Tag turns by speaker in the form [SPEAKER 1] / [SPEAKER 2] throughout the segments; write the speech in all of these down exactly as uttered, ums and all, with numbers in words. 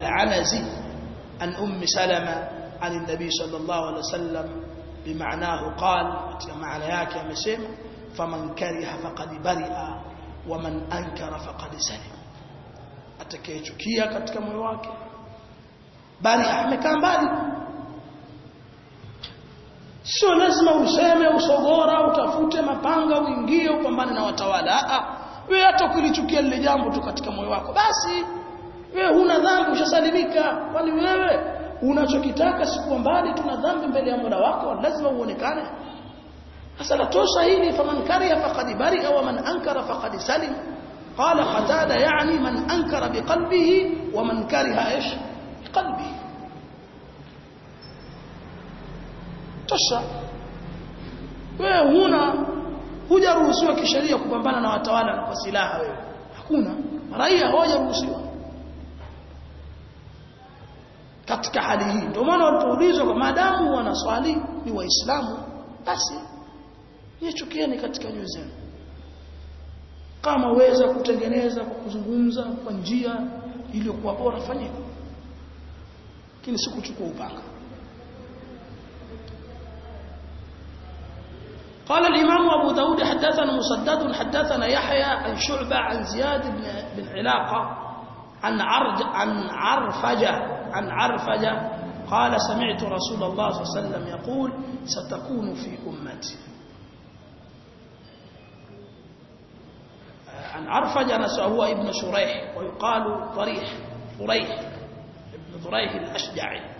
[SPEAKER 1] العنزي عن أم سلمة عن النبي صلى الله عليه وسلم بمعناه قال معنى yake amesema faman kariha faqad bari'a waman ankara faqad salim, atakayechukia katika moyo wake bali amekaa mbali. Sio lazima useme usogora utafute mapanga uingie upambane na watawala. Ah, wewe hata ukilichukia lile jambo tu katika moyo wako basi wewe huna dhambi, ushasalimika. Kwani wewe unachokitaka siku mbali tuna dhambi mbele ya Mola wako, lazima uonekane. Sasa la tosha hili faman kariha faqad bari'a wa man ankara faqad salim. Qala Qatada yani man ankara biqalbihi wa man kariha ish biqalbihi. Tosha. Wewe huna hujaruhusiwa kisheria kupambana na watawala kwa silaha wewe. Hakuna. Raia hawajaruhusiwa katika hali hii. Ndio maana walipoulizwa kwa maadamu wanaswali ni waislamu basi nichukieni katika nyoyo zenu. Kama waweza kutengeneza kwa kuzungumza kwa njia iliyokuwa bora fanyeni, lakini si kuchukua upanga. قال الإمام أبو داود حدثنا مسدد حدثنا يحيى عن شعبة عن زياد بن بن علاقة عن عرج عن عرفجة عن عرفجة قال سمعت رسول الله صلى الله عليه وسلم يقول ستكون في أمتي. عن عرفجة نسأه هو ابن شريح ويقال ضريح ضريح ابن ضريح الأشجعي.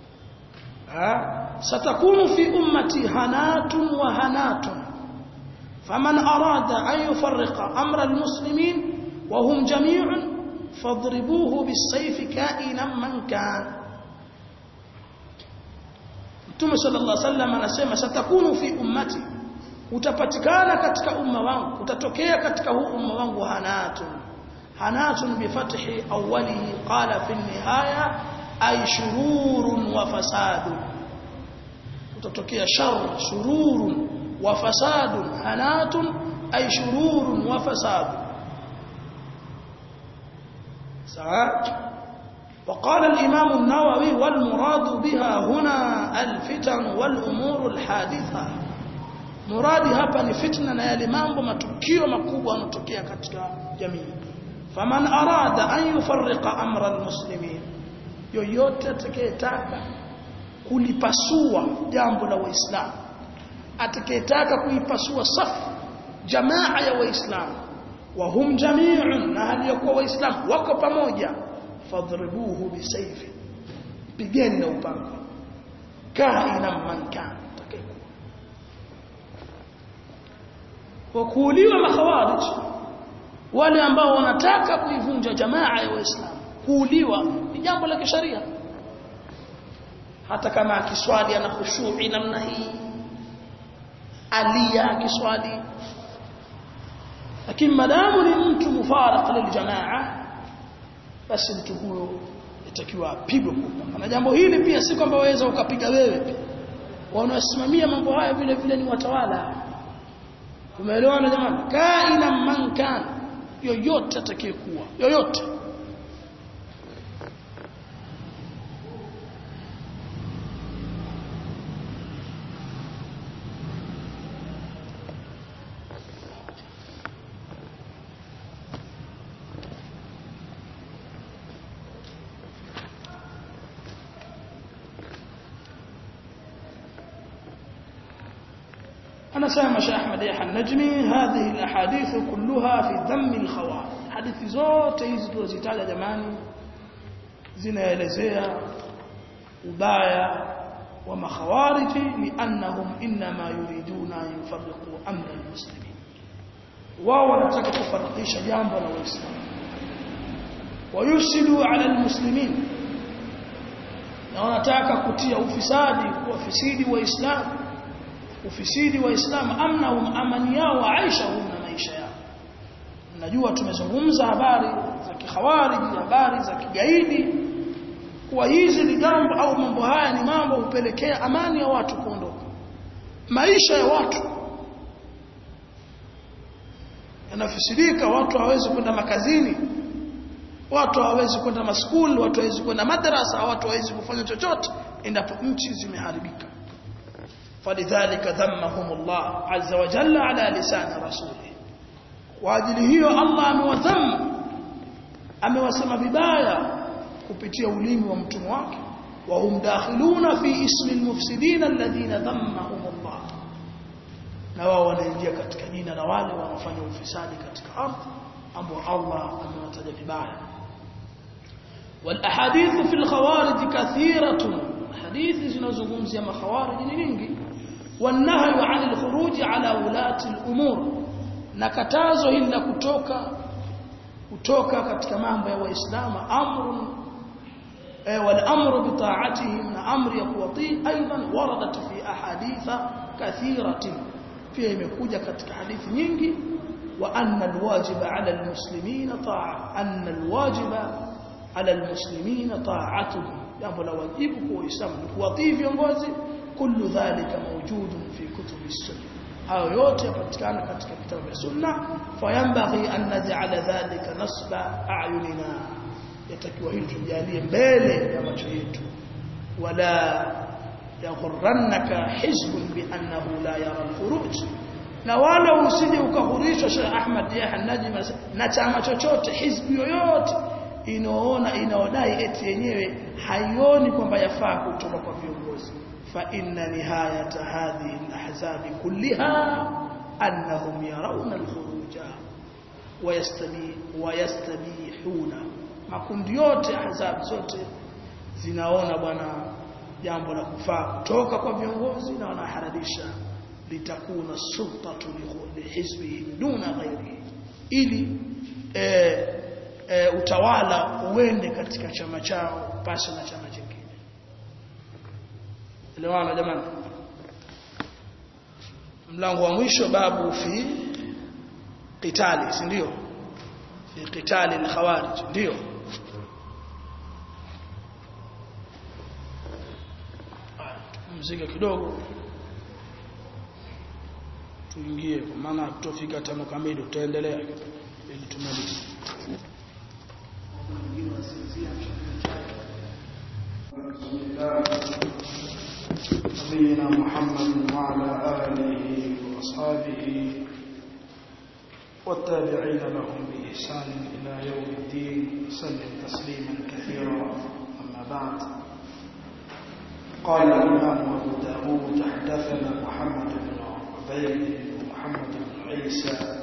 [SPEAKER 1] ستكون في أمتي هنات وهنات فمن أراد أن يفرق أمر المسلمين وهم جميع فاضربوه بالسيف كائنا من كان. Mtume sallallahu alaihi wasallam anasema satakunu fi ummati, utapatikana katika umma wangu, utatokea katika huu umma wangu hanatun. Hanatun bi fathi awwalihi qala fi nihaya ay shururun wa fasadun. Utatokea shar, shururun wa fasadun. Hanatun ay shururun wa fasadun. سواء. وقال الإمام النووي والمراد بها هنا الفتن والأمور الحادثة. مرادي hapa ni fitna na yale mambo matukio makubwa yanotokea katika jamii. Faman arada an yufarriqa amra almuslimin, yoyote atakayetaka kulipasua jambo la waislamu, atakayetaka kuipasua safu jamaa ya waislamu وهم جميع na hali yakuwa waislamu wako pamoja, fadribuhu bisayfi, pigeni na upanga, kaina man kan, kwa kuuliwa makhawarij wale ambao wanataka kuivunja jamaa ya waislamu. Kuuliwa ni jambo la kisheria, hata kama akiswali ana khushu'i namna hii, alia akiswali. Lakini madamu ni mtu mufaraq liljamaa basi mtu huyo itakiwa apigwe kupanga. Na jambo hili pia si kwamba waweza ukapiga wewe, wanaosimamia mambo haya vile vile ni watawala. Tumeelewana jamani? Kaina man kan, yoyote atakayekuwa yoyote. أنا سامع شيخ أحمد يحيى النجمي هذه الأحاديث كلها في ذم الخوارج. حديث zote hizi tulizitaja jamani zinaelezea ubaya wa makhawariji, liannahum inma yuriduna yufarriqu amra almuslimin. Wao wanataka kufarikisha jambo la waislamu, wayusidu ala almuslimin, na wanataka kutia ufisadi, kuwafisidi waislamu, ufisidi wa Islam. Amnahum, amani yao, wa aishahum, na maisha yao. Najua tumezungumza habari za kikhawariji, habari za kigaidi, kwa hizi ni jambo au mambo haya ni mambo hupelekea amani ya watu kuondoka, maisha ya watu yanafisidika, watu hawezi kwenda makazini, watu hawawezi kwenda maskuli, watu hawawezi kwenda madrasa, watu hawawezi kufanya chochote endapo nchi zimeharibika. Falidhalika dhammahumullah azza wa jalla ala lisan rasulih, kwa ajili hiyo Allah amewadhamma, amewasema vibaya kupitia ulimi wa mtume wake. Wa hum dakhiluna fi ismi almufsidin alladhina dhammahumullah, na wao wanaingia katika jina la wale wanaofanya ufisadi katika ardhi ambao Allah amewataja vibaya. Wal ahadith fi alkhawarij kathiratun, hadithi zinazozungumzia makhawarij ni nyingi. Wan nahyu 'an alkhuruj 'ala ulati al'umur, na katazo hili la kutoka kutoka katika mambo ya waislamu, amrun wal amru bi ta'atihim, na amri ya kuwatii. Aidan waradat fi ahaditha kathiratin, pia imekuja katika hadithi nyingi. Wa anna alwajiba 'ala almuslimina ta'a, anna alwajiba 'ala almuslimina ta'atuhum, jambo la wajibu kwa waislamu ni kuwatii viongozi. Kullu dhalika mawjudun fi kutubi sunnah, hayo yote yapatikana katika vitabu vya sunna. Fayambaghi an naj'ala dhalika nasba a'yunina, yatakiwa hili tujalie mbele ya macho yetu. Wala yaghurrannaka hizbun bi annahu la yara al-khuruj, na wala usije ukahurishwa Sheikh Ahmad ya Najim na chama chochote, hizbi yoyote inaona inaodai eti yenyewe haioni kwamba yafaa kutoka kwa viongozi. Fa inna nihayata hadhihi al-ahzab kullaha annahum yarawna al-khuruja wa yastabi wa yastabihuna, makundi yote ahzab zote zinaona bwana jambo la kufaa kutoka kwa viongozi, na wanaharadisha litakuna sultatu li hizbihi duna ghairihi, ili e, e, utawala uende katika chama chao pasi na chama kingine. Elewana jamani. Mlango wa mwisho babu fi qitali, si ndio? Fi qitali al-khawarij, ndio. Mzika kidogo tuingie, kwa maana tutafika tano kamili, tutaendelea ili tumalize. نبينا محمد وعلى آله وأصحابه والتابعين لهم بإحسان إلى يوم الدين، سلم تسليما كثيرا. أما بعد، قال الإمام أبو داود حدثنا محمد بن عبيد ومحمد بن عيسى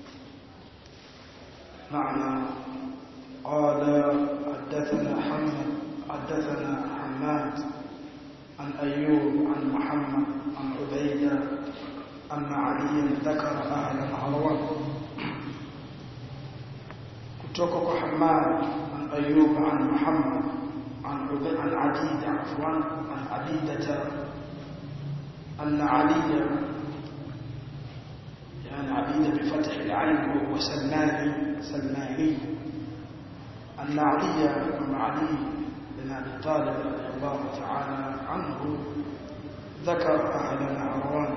[SPEAKER 1] معنا. قال حدثنا حمد حدثنا حماد عن أيوب عن محمد عن عبيدة أن عليا ذكر أهل نهروان. كتوكو حماد عن أيوب عن محمد عن عبيدة عن عديدة عفوا عن عديدة أن عليا، يعني عبيدة بفتح العين وهو سلماني سلماني، أن عليا بن علي بن أبي طالب رضي الله تعالى عنه ذكر أهل نهروان،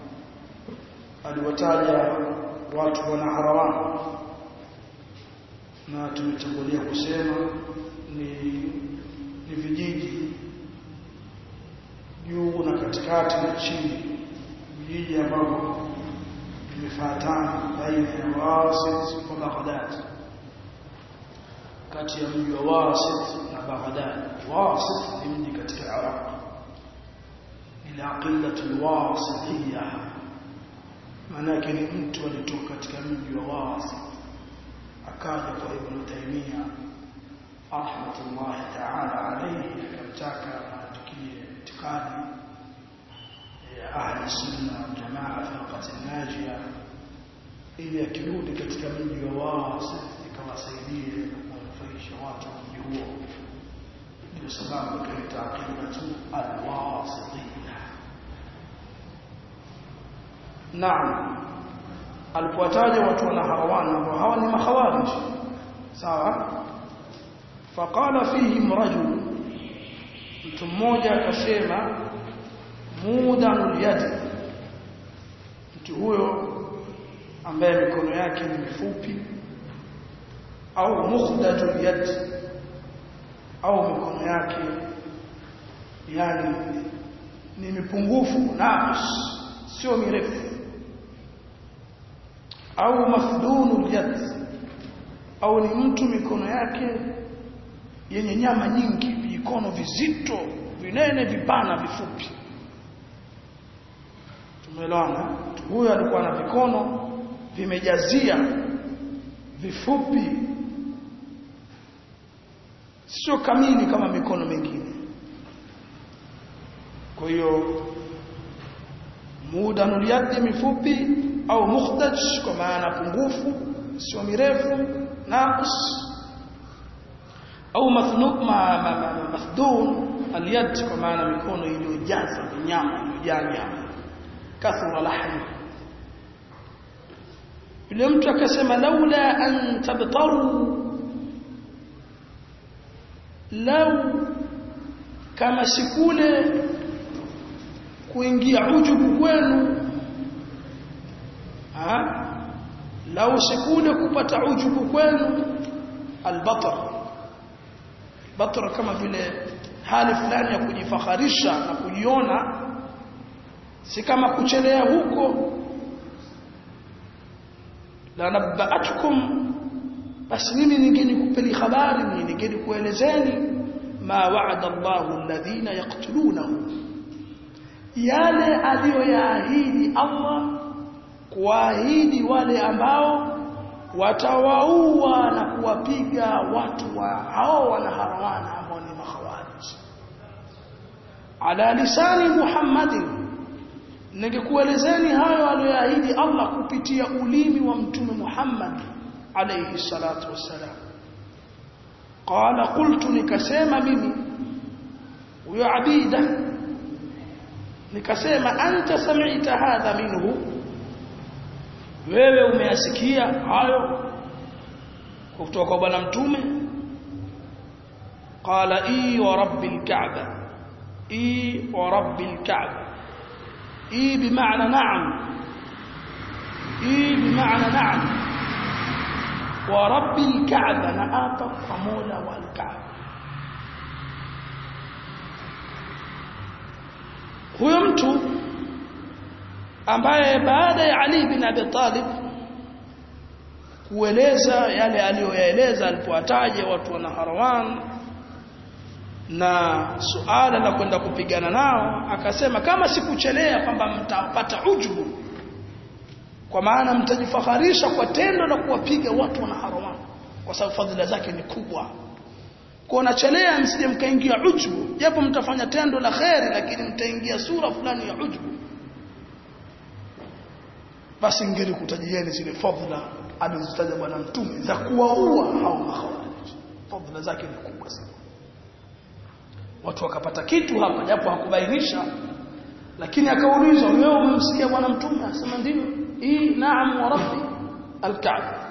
[SPEAKER 1] aliwataja watu wa Nahrawan, na tumetangulia kusema ni ni vijiji juu na katikati na chini, vijiji ambavyo vimefuatana baina ya Wasit na Baghdad, kati ya mji wa Wasit na Baghdad. Wasit ni mji katika Iraq, ile aqidatul wasitiyya, maana yake ni mtu alitoka katika mji wa Wasit akaja kwa Ibn Taymiyyah rahmatullahi ta'ala alayhi, akamtaka atukie itikadi ya ahli sunna wal jamaa firqat an-najiyah, ili akirudi katika mji wa Wasit ikawasaidie kuwanufaisha watu wa mji huo. Ndio sababu kaita aqidatu al-wasitiyya. Naam, alipowataja watu wa Nahrawan ambao hawa ni makhawarij, sawa. Faqala fihim rajul, mtu mmoja akasema mudanul yad, mtu huyo ambaye mikono yake ni mifupi, au mukhdajul yad au mikono yake yani ni mipungufu naqis sio mirefu au mafdunul yad au ni mtu mikono yake yenye nyama nyingi vikono vizito vinene vipana vifupi tumeelewana huyo alikuwa na vikono vimejazia vifupi sio kamili kama mikono mingine kwa hiyo mudanul yad mifupi au mukhdaj kwa maana pungufu sio mirefu naqis au mathnub ma mafdun al-yad kwa maana mikono iliyojaza nyama iliyojaa nyama kathura lahmi yule mtu akasema laula an tabtaru law kama sikule kuingia ujubu kwenu ha law sikule kupata ujubu kwenu albatar batar kama vile hali fulani ya kujifakharisha na kujiona si kama kuchelea huko la nabaatukum basi mimi ningeni kupeli habari ningeni kuelezeni ma wa'ada Allahu alladhina yaqtulunahu yale aliyoyaahidi Allah kuahidi wale ambao watawaua na kuwapiga watu wa hao wanaharamana ambao ni makhawarij ala lisani Muhammadin ningekuelezeni hayo aliyoahidi Allah kupitia ulimi wa mtume Muhammad alayhi salatu wassalam qala qultu nikasema mimi huyo abida nikasema anta sami'ta hadha minhu wewe umeyasikia hayo kutoka kwa bwana mtume qala i wa rabbil ka'ba i wa rabbil ka'ba i bimaana na'am i bimaana na'am wa rabbil ka'ba na apa kwa mola wal ka'ba huyo mtu ambaye baada ya Ali bin Abi Talib kueleza yale aliyoyaeleza alipoataja watu wa Naharawan na suala la kwenda kupigana nao akasema kama sikuchelea kwamba mtapata ujubu kwa maana mtajifakharisha kwa tendo la kuwapiga watu wa Naharawan kwa sababu fadhila zake ni kubwa kwa nachelea msije mkaingia ujubu japo mtafanya tendo la khairi lakini mtaingia sura fulani ya ujubu basi ngeli kutajieni zile fadhila alizozitaja bwana mtume za kuwaua hao makhawarij fadhila zake ni kubwa sana watu wakapata kitu hapa japo hakubainisha lakini akaulizwa wewe umemsikia bwana mtume asema ndio hii naam wa rabbi al-ka'ba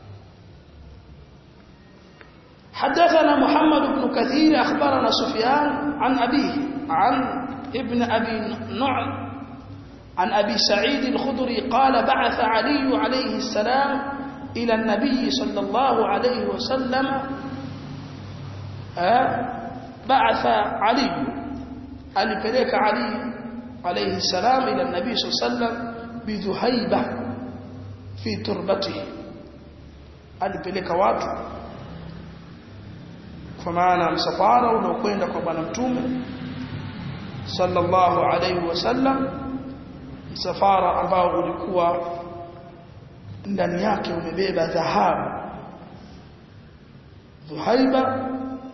[SPEAKER 1] حدثنا محمد بن كثير أخبرنا سفيان عن أبيه عن ابن أبي نعم عن أبي سعيد الخدري قال بعث علي عليه السلام إلى النبي صلى الله عليه وسلم بعث علي alipeleka علي عليه السلام إلى النبي صلى الله عليه وسلم بذهيبة في تربته alipeleka watu kwa maana msafara unaokwenda kwa bwana mtume sallallahu alayhi wasallam msafara ambao ulikuwa ndani yake umebeba dhahabu dhuhaiba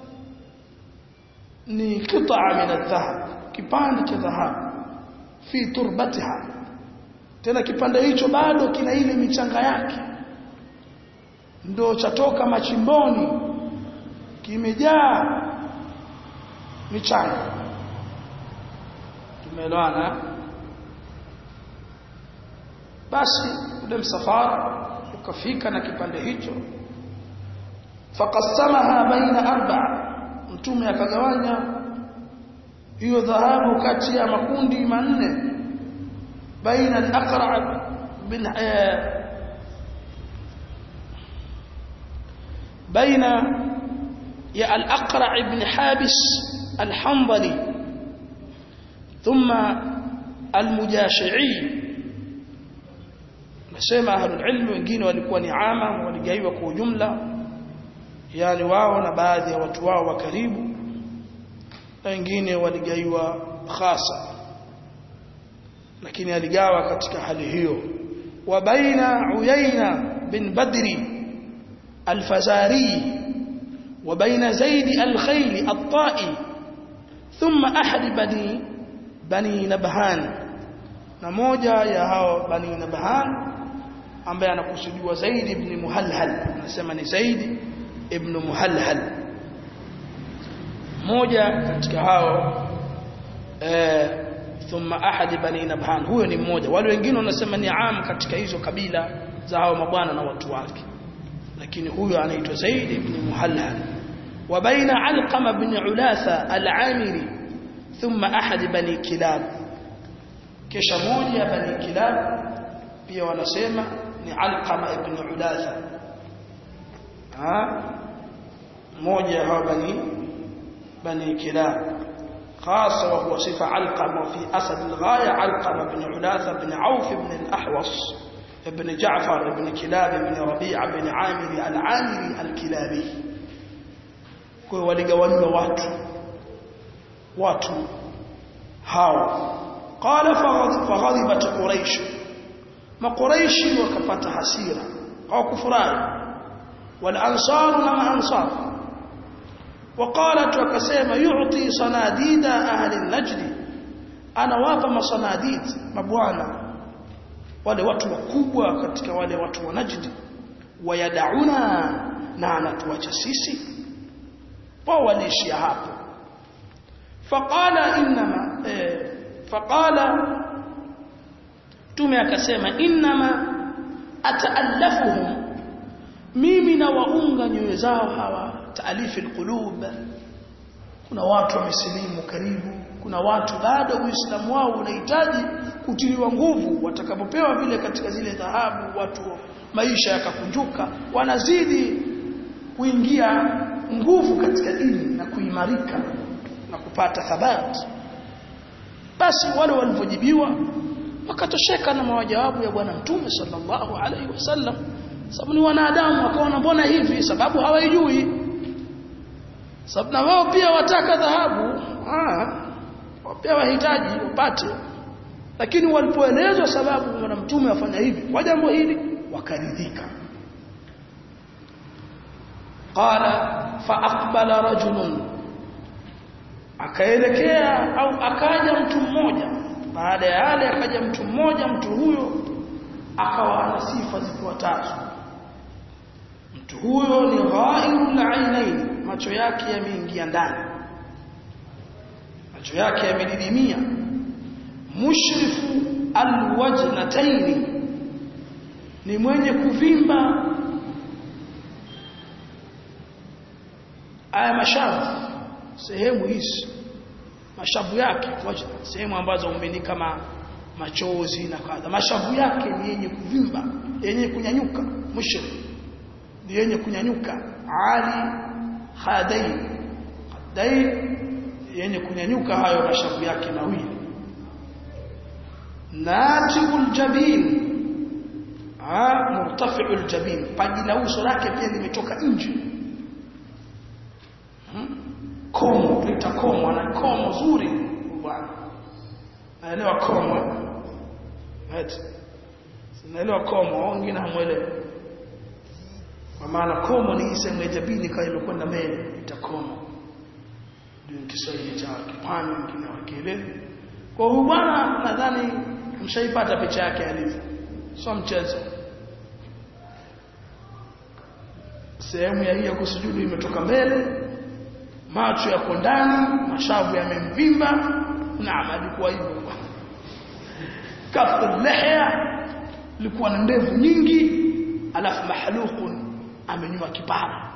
[SPEAKER 1] ni qita'a min adh-dhahab kipande cha dhahabu fi turbatiha tena kipande hicho bado kina ile michanga yake ndio chatoka machimboni kimejaa michanga tumeelewana basi ule msafara ukafika na kipande hicho faqassamaha baina arba'a mtume akagawanya hiyo dhahabu kati ya makundi manne baina al-aqra' bin baina ya al-Aqra' ibn Habis al-Hanbali thumma al-Mujashi'i. Nasema ahlul ilm wengine walikuwa ni ama, waligaiwa kwa ujumla, yani wao na baadhi ya watu wao wa karibu, na wengine waligaiwa khasa, lakini aligawa katika hali hiyo. Wa baina Uyayna bin Badri al-Fazari wa baina Zaid al-Khayl at-Ta'i thumma ahad bani bani Nabhan, na moja ya hao bani Nabhan ambaye anakusudiwa Zaid ibn Muhalhal, anasema ni Zaid ibn Muhalhal, moja katika hao eh thumma ahad bani Nabhan, huyo ni mmoja. Wale wengine wanasema ni am katika hizo kabila za hao mabwana na watu wake, lakini huyo anaitwa Zaid ibn Muhalhal. Wa baina Alqama ibn Ulatha al-Amiri thumma ahad bani Kilab, kisha moja bani Kilab pia wanasema ni Alqama ibn Ulatha, ah moja hao bani bani Kilab خاصة، وهو صفة علقمة في أسد الغاية علقمة بن علاثة بن عوف بن الأحوص بن جعفر بن كلاب بن ربيع بن عامر العامري الكلابي. كل ولقوانوا واتو واتو هاو. قال فغضبت قريش، ما قريش وكفت حسيرا أو كفران، والأنصار لما أنصار. وقالت وكسيما يعطي صناديد أهل النجد، أنا wapa masanadid mabwana wale watu wakubwa katika wale watu wa Najd, wayadauna na anatuacha sisi, wao waliishia hapo. Faqala inma eh, faqala tume akasema inma ataallafuhum, mimi na waunga nyoyo zao hawa, taalifi alqulub. Kuna watu wamesilimu karibu, kuna watu baada uislamu wao unahitaji kutiliwa nguvu, watakapopewa vile katika zile dhahabu, watu maisha yakakunjuka, wanazidi kuingia nguvu katika dini na kuimarika na kupata thabati. Basi wale walivyojibiwa wakatosheka na mawajawabu ya bwana Mtume sallallahu alaihi wasallam, sababu ni wanadamu, wakaona mbona hivi, sababu hawajui, sababu na wao pia wataka dhahabu, ah pia wahitaji upate. Lakini walipoelezwa sababu bwana Mtume afanya hivi kwa jambo hili, wakaridhika. Qala fa aqbala rajulun, akaelekea au akaja mtu mmoja. Baada ya yale akaja mtu mmoja, mtu huyo akawa ana sifa zifuatazo. Mtu huyo ni ghairul ainain, macho yake yameingia ndani, macho yake yamedidimia. Mushrifu alwajnataini, ni mwenye kuvimba aya mashavu, sehemu hizi mashavu yake, sehemu ambazo umbeni kama machozi na kadha, mashavu yake ni yenye kuvimba, yenye kunyanyuka. Mushrik ni yenye kunyanyuka. Ali khadai, khadai yenye kunyanyuka, hayo mashavu yake mawili. Natibul jabin, ah murtafi'ul jabin, paji la uso lake pia limetoka nje. Hmm? Komo, litakomo, ana komo zuri bwana. Naelewa komo. Eti. Naelewa komo, wengine hamuelewi. Kwa maana komo ni isemu ya jabini kama imekwenda mbele, itakomo. Ndio Kiswahili cha Kipwani, wengine wakielewa. Kwa hiyo bwana, nadhani mshaipata picha yake alivyo. Sio mchezo. Sehemu ya hiyo kusujudu imetoka mbele, macho yako ndani, mashavu yamemvimba. Naam, alikuwa hivyo. Kafu lihya, alikuwa na ndevu nyingi, alafu mahluqun, amenyoa kipara.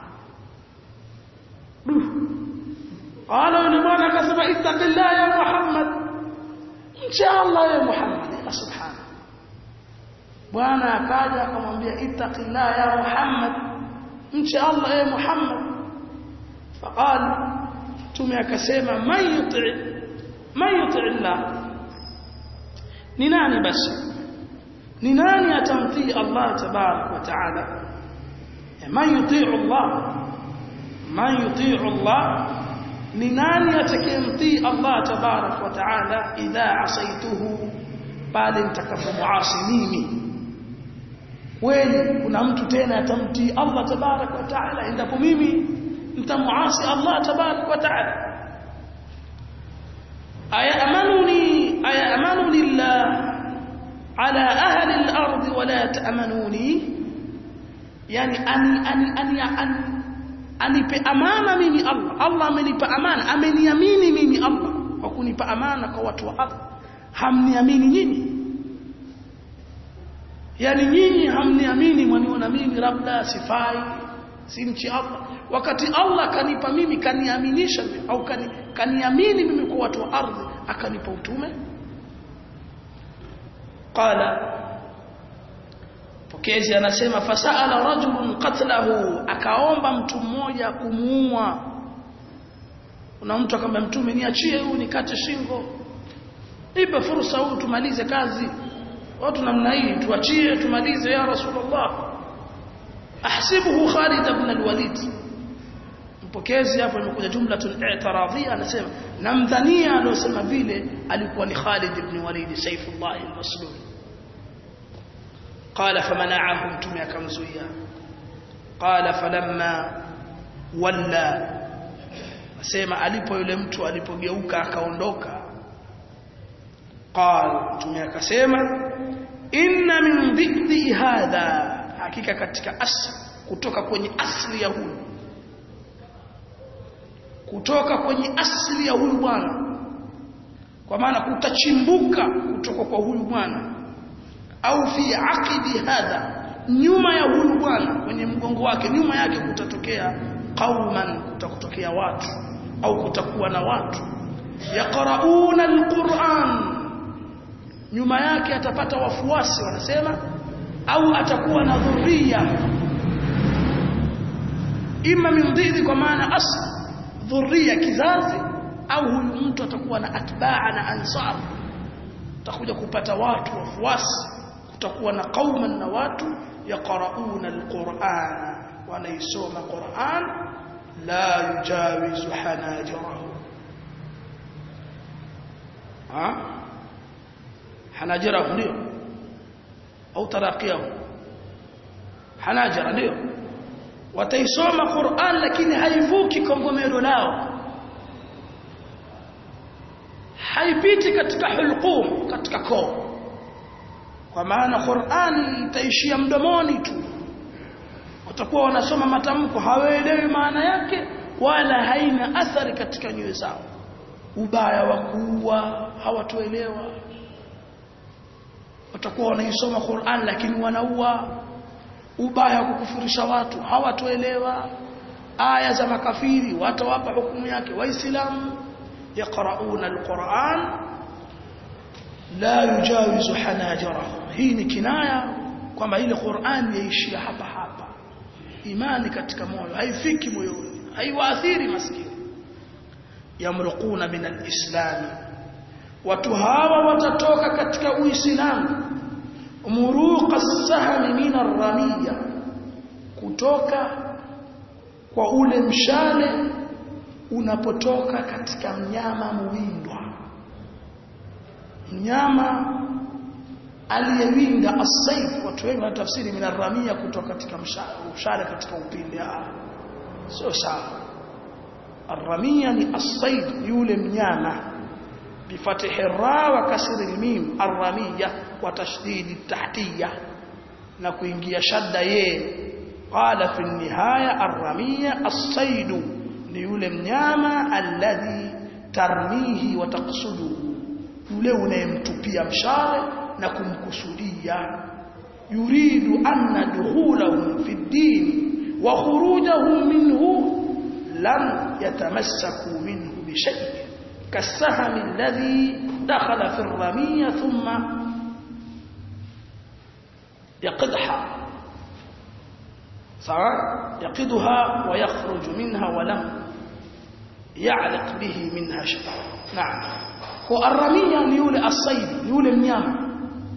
[SPEAKER 1] Qala yule bwana akasema ittaqillah ya Muhammad, inshallah ya Muhammad. Ya subhana, bwana akaja akamwambia ittaqillah ya Muhammad, mche Allah e Muhammad. Faqala, tume akasema man yuti man yuti Allah, ni nani basi, ni nani atamtii Allah tabarak wa taala? Man yuti Allah, man yuti Allah, ni nani atakayemtii Allah tabarak wa taala idha asaituhu, pale nitakapomuasi mimi. Kweli kuna mtu tena atamtii Allah tabarak wa taala endapo mimi nitamuasi Allah tabarak wa taala? aya amanuni aya amanuni Allah ala ahli al-ard wa la ta'manuni, yani ani ani ani ani anipe amana mimi Allah. Allah amenipa amana, ameniamini mimi Allah kwa kunipa amana kwa watu wa ardhi. Hamniamini nyinyi? Yani nyinyi hamniamini, mwaniona mimi labda sifai, si mchi Allah, wakati Allah kanipa mimi, kaniaminisha au kani, kaniamini mimi kwa watu wa ardhi, akanipa utume. Qala, pokezi anasema fasaala rajulun qatlahu, akaomba mtu mmoja kumuua. Kuna mtu akamwambia mtume, niachie huyu nikate shingo, ipe fursa huyu tumalize kazi, watu namna hii tuachie tumalize ya Rasulullah. Ahsibuhu Khalid ibn al-Walid. Mpokezi hapo imekuja jumlatun i'tiradhia, anasema namdhania aliyosema vile alikuwa ni Khalid ibn Walid Saifullah al-Maslul. قال فمنعهم تم يكمزويا. قال فلما walla, asema alipo yule mtu alipogeuka akaondoka, qal, tume akasema inna min dhikri hadha, hakika katika asli, kutoka kwenye asli ya huyu, kutoka kwenye asli ya huyu bwana, kwa maana kutachimbuka kutoka kwa huyu bwana, au fi aqidi hadha, nyuma ya huyu bwana, kwenye mgongo wake nyuma yake kutatokea qauman, kutakutokea watu au kutakuwa na watu yaqrauna alquran, nyuma yake atapata wafuasi wanasema, au atakuwa na dhurriya, ima min dhidi kwa maana asl dhurriya kizazi, au huyu mtu atakuwa na atbaa na ansar, atakuja kupata watu wafuasi, kutakuwa na qauman na watu yaqrauna alquran, wanaisoma Qur'an, la yujawizu hanajirahum. ha hanajirahum ndio au taraqiyahum, hanajira ndio wataisoma Qur'an, lakini haivuki kongomero lao, haipiti katika hulqum, katika koo, kwa maana Qur'ani itaishia mdomoni tu, watakuwa wanasoma matamko, hawaelewi maana yake, wala haina athari katika nyoyo zao. Ubaya wa kuua hawatoelewa, watakuwa wanaisoma Qur'an lakini wanaua. Ubaya wa kukufurisha watu hawatoelewa. Aya za makafiri watawapa hukumu yake Waislamu. Yaqrauna alquran la yujawizu hanajirahum, hii ni kinaya kwamba ile Qur'an yaishia hapa hapa, imani katika moyo haifiki moyoni, haiwaathiri maskini. Yamruquna min alislam, watu hawa watatoka katika uislamu. Muruqa as-sahmi min ar-ramiya, kutoka kwa ule mshale unapotoka katika mnyama muwindwa, mnyama aliyewinda. As-sayf, watu wengi wanatafsiri min ar-ramiya kutoka katika mshale, mshale katika upinde. Sio sawa. Ar-ramiya ni as-sayf, yule mnyama, بفتح الراء وكسر الميم، الرمية وتشديد التحتية نكوينجيا شد يه. قال في النهاية الرمية الصيد ليولي mnyama الذي ترميه وتقصده، yule unayemtupia mshale na kumkusudia. يريد أن دخولهم في الدين وخروجهم منه لم يتمسكوا منه بشيء، كالسهم الذي دخل في الرمية ثم يقدح. sawa yaqiduha wa yakhruju minha wa lam ya'liq bihi minha shay. Naam. Kwa arramia ni yule asaidi, ni yule mnyama.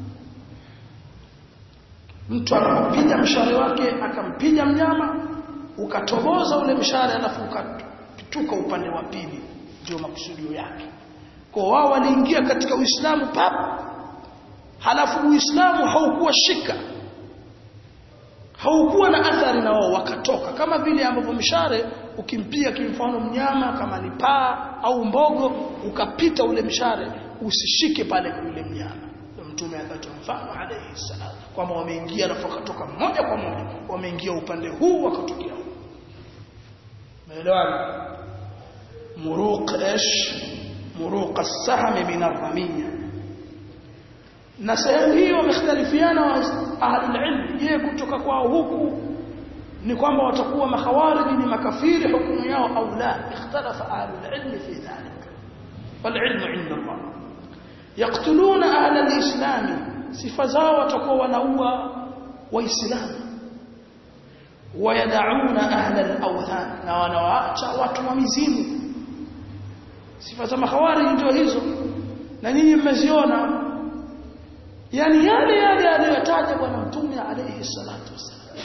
[SPEAKER 1] Mtu anapiga mshale wake akampiga mnyama ukatoboza ule mshale alafu ukatuka upande wa pili, ndio makusudio yake. Kwa wao waliingia katika Uislamu pap, halafu Uislamu haukuwa shika, haukuwa na athari na wao wakatoka, kama vile ambavyo mshale ukimpiga kimfano mnyama kama ni paa au mbogo ukapita ule mshale usishike pale kwa yule mnyama. Mtume akatoa mfano alayhi salam kwamba wameingia na wakatoka moja kwa moja, wameingia upande huu wakatokea huu. Umeelewana? Muruq ish muruq as-sahm min ar-ramiyya. Na sehemu hiyo wamekhtalifiana wa ahli ilm, je kutoka kwao huku ni kwamba watakuwa makhawariji ni makafiri hukumu yao au la? Ikhtalafa ahli ilm fi dhalik, wal ilmu inda Allah. يقتلون أهل الإسلام sifa zao watakuwa wanaua waislamu, wayadauna ahla al-awthan, na wanawaacha watu wa mizimu. Sifa za makhawarij ndio hizo, na nyinyi mmeziona, yani yale yale aliyotaja bwana Mtume alayhi salatu wasallam.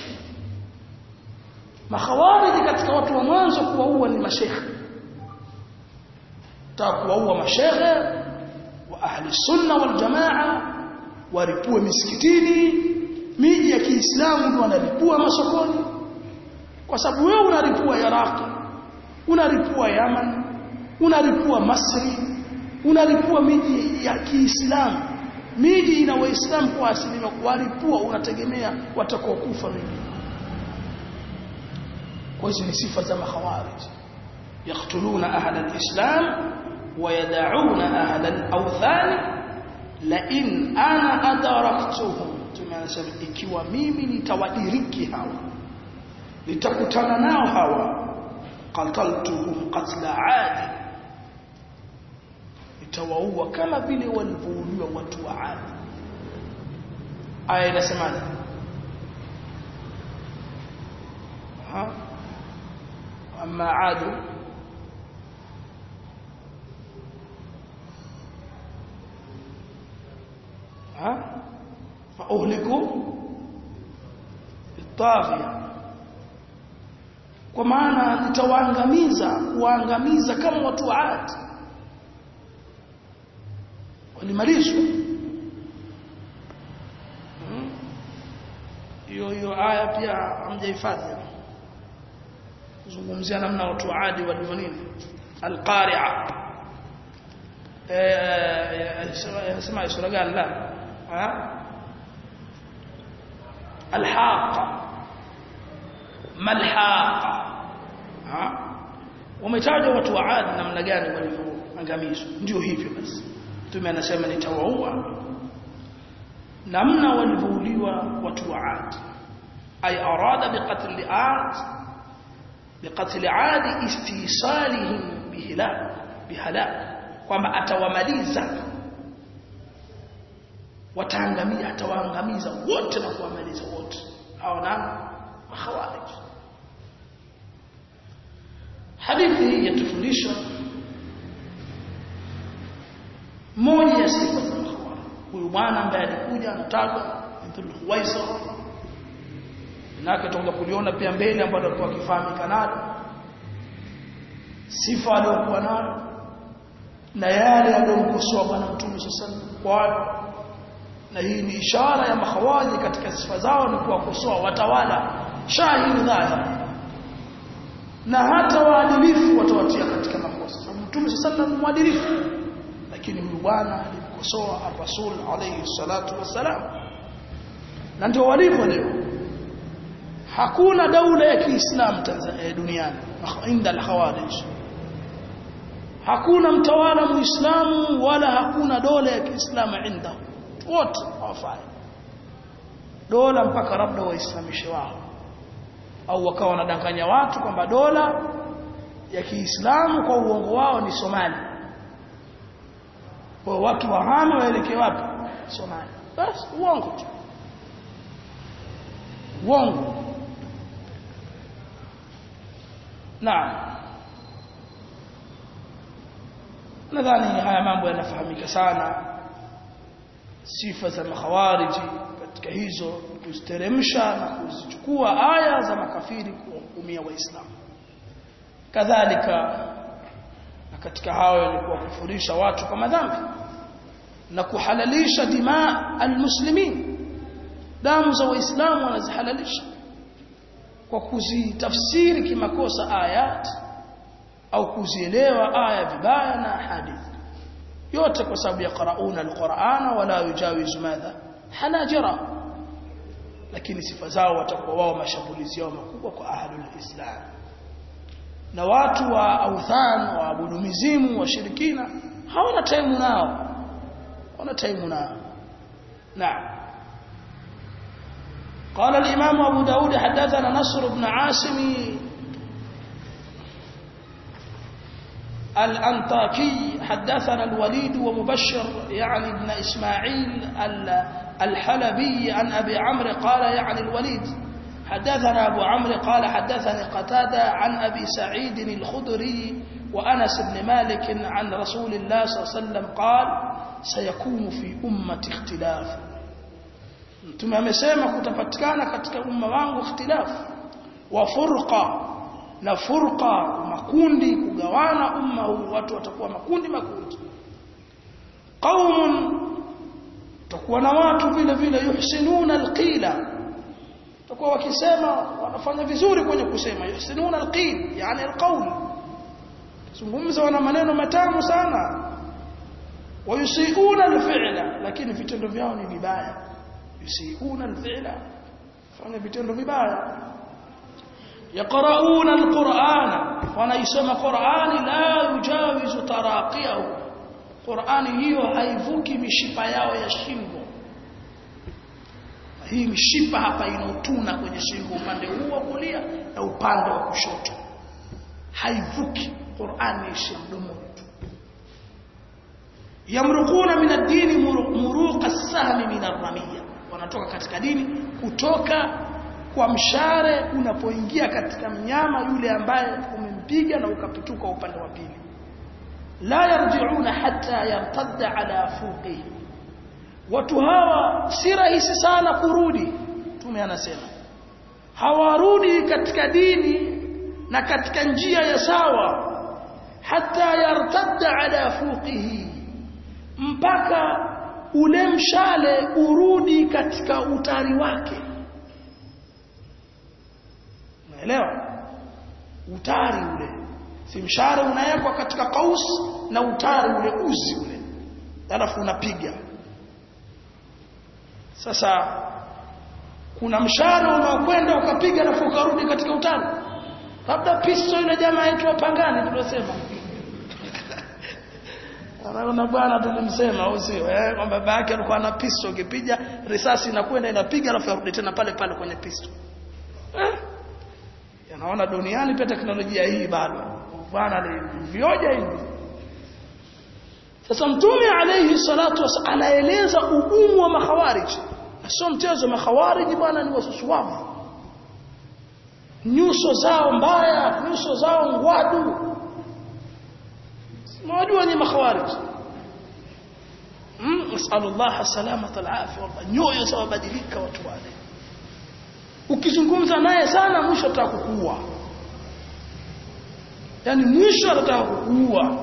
[SPEAKER 1] Makhawarij katika watu wa mwanzo kuwaua ni mashekhe, takuwaua mashekhe wa ahli sunna wal jamaa, waripue misikitini, miji ya Kiislamu ndio wanaripua masokoni, kwa sababu wewe unaripua Iraq, unaripua Yaman, unaripua Masri, unaripua miji ya Kiislamu, miji ina waislamu kwa asilimia, kuwaripua unategemea watakao kufa wengi. Kwa hizo ni sifa za makhawarij, yaqtuluna ahla al-islam ويدعون أهل الأوثان لئن أنا أدركتهم. Tunasema ikiwa mimi nitawadiriki hawa, nitakutana nao hawa, qataltuhum qatla Aad, nitawaua kama vile walivyouliwa watu wa Aad. Aya inasemaje? ha amma Aad فأهلكوا بالطاغية, kwa maana nitawaangamiza, kuangamiza kama watu wa Aad walimalizwa. Hiyo hiyo aya pia hamjahifadhi, zungumzia namna watu wa Aad walivyo nini. Al-Qari'a eh sema sura gani? La الحاقة ملحاقة. Wametaja watu wa Aad namna gani walivyoangamizwa, ndio hivyo basi. Mtume anasema nitawaua namna walivyouliwa watu wa Aad. Ay arada biqatl Aad biqatl Aad istisalihim bihalak bihalak, kwamba atawamaliza, wataangamia, atawaangamiza wote na kuwamaliza wote hao na makhawarij. Hadithi hii yatufundisha moja ya sifa za makhawarij. Huyu bwana ambaye alikuja anataka Dhul Khuwaisa, na tutakuja kuliona pia mbele ambapo alikuwa akifahamika nalo sifa aliyokuwa nayo na yale aliyomkosoa bwana Mtume sallallahu alaihi wasallam. Na hii ni ishara ya makhawarij katika sifa zao ni kuwakosoa watawala shahidi dhahir, na hata waadilifu watawatia katika makosa, sababu Mtume sallallahu alaihi wasallam mwadilifu, lakini huyu bwana alimkosoa Rasul alayhi salatu wasalam. Na ndio walivyo leo, hakuna daula ya Kiislamu Tanzania duniani inda al-khawarij, hakuna mtawala muislamu wala hakuna dola ya Kiislamu inda, wote hawafai dola mpaka labda waislamishe wao, au wakawa wanadanganya watu kwamba dola ya Kiislamu kwa uongo wao ni Somalia, kwa watu wahame waelekee wapi? Somalia. Basi uongo tu, uongo. naam nadhani haya mambo yanafahamika sana sifa za makhawariji katika hizo kuziteremsha na kuzichukua aya za makafiri kuwahukumia waislamu kadhalika na katika hayo ni kuwakufurisha watu kwa madhambi na kuhalalisha dimaa almuslimin damu za waislamu wanazihalalisha kwa kuzitafsiri kimakosa ayat au kuzielewa aya vibaya na hadithi yote kwa sababu yaqrauna alqur'ana wala yujawizu madha hanajira lakini sifa zao watakuwa wao mashambulizi yao makubwa kwa ahlul islam na watu wa authan wa abudu mizimu washirikina hawana taimu nao hawana taimu nao naam قال الإمام أبو داود حدثنا نصر بن عاصم الأنطاكي حدثنا الوليد ومبشر يعني ابن إسماعيل الحلبي عن أبي عمرو قال يعني الوليد حدثنا أبو عمرو قال حدثني قتادة عن أبي سعيد الخدري وأنس بن مالك عن رسول الله صلى الله عليه وسلم قال سيكون في أمة اختلاف Mtume amesema kutapatikana katika umma wangu ikhtilaf wa furqa na furqa makundi kugawana umma huu watu watakuwa makundi makundi qaumun takuwa na watu vile vile yuhsinuna alqila takuwa wakisema wanafanya vizuri kwenye kusema yuhsinuna alqil yani alqaul zungumza wana maneno matamu sana wayusiuna alfi'la lakini vitendo vyao ni vibaya yusiuna alfi'la fanya vitendo vibaya yaqra'una alqur'ana wanaisoma qur'ani la yujawizu taraqiyahu qur'ani hiyo haivuki mishipa yao ya shingo hii mishipa hapa inautuna kwenye shingo upande huu wa kulia na upande wa kushoto haivuki qur'ani ishi mdomoni yamruquna min ad-din muruqa as-sahm min ar-ramiyya wanatoka katika dini kutoka kwa mshare unapoingia katika mnyama yule ambaye umempiga na ukapituka upande wa pili la yarji'una hatta yartadda ala fuqihi watu hawa si rahisi sana kurudi tume anasema hawarudi katika dini na katika njia ya sawa hatta yartadda ala fuqihi mpaka ule mshale urudi katika utari wake unaelewa utari ule si mshale unawekwa katika kaus na utari ule uzi ule alafu unapiga sasa kuna mshale unaokwenda ukapiga alafu ukarudi katika utari labda pisto ile jamaa yetu wapangani tulosema Anaona bwana tulimsema au sio eh kwamba baba yake alikuwa ana pisto ukipiga risasi inakwenda inapiga alafu yarudi tena pale pale kwenye pisto. Eh? Yanaona duniani pia teknolojia hii bado. Bwana alivyoja hivi. Sasa Mtume alayhi salatu wasallam anaeleza ugumu wa makhawariji. Sio mchezo makhawariji bwana ni wasusuavu. Nyuso zao mbaya, nyuso zao ngwadu. Mwajua ni makhawarij mm nasallallahu salamata alafia wallah nyoyo zawabadilika watu wale ukizungumza naye sana mwisho atakukuua yani mwisho atakukuua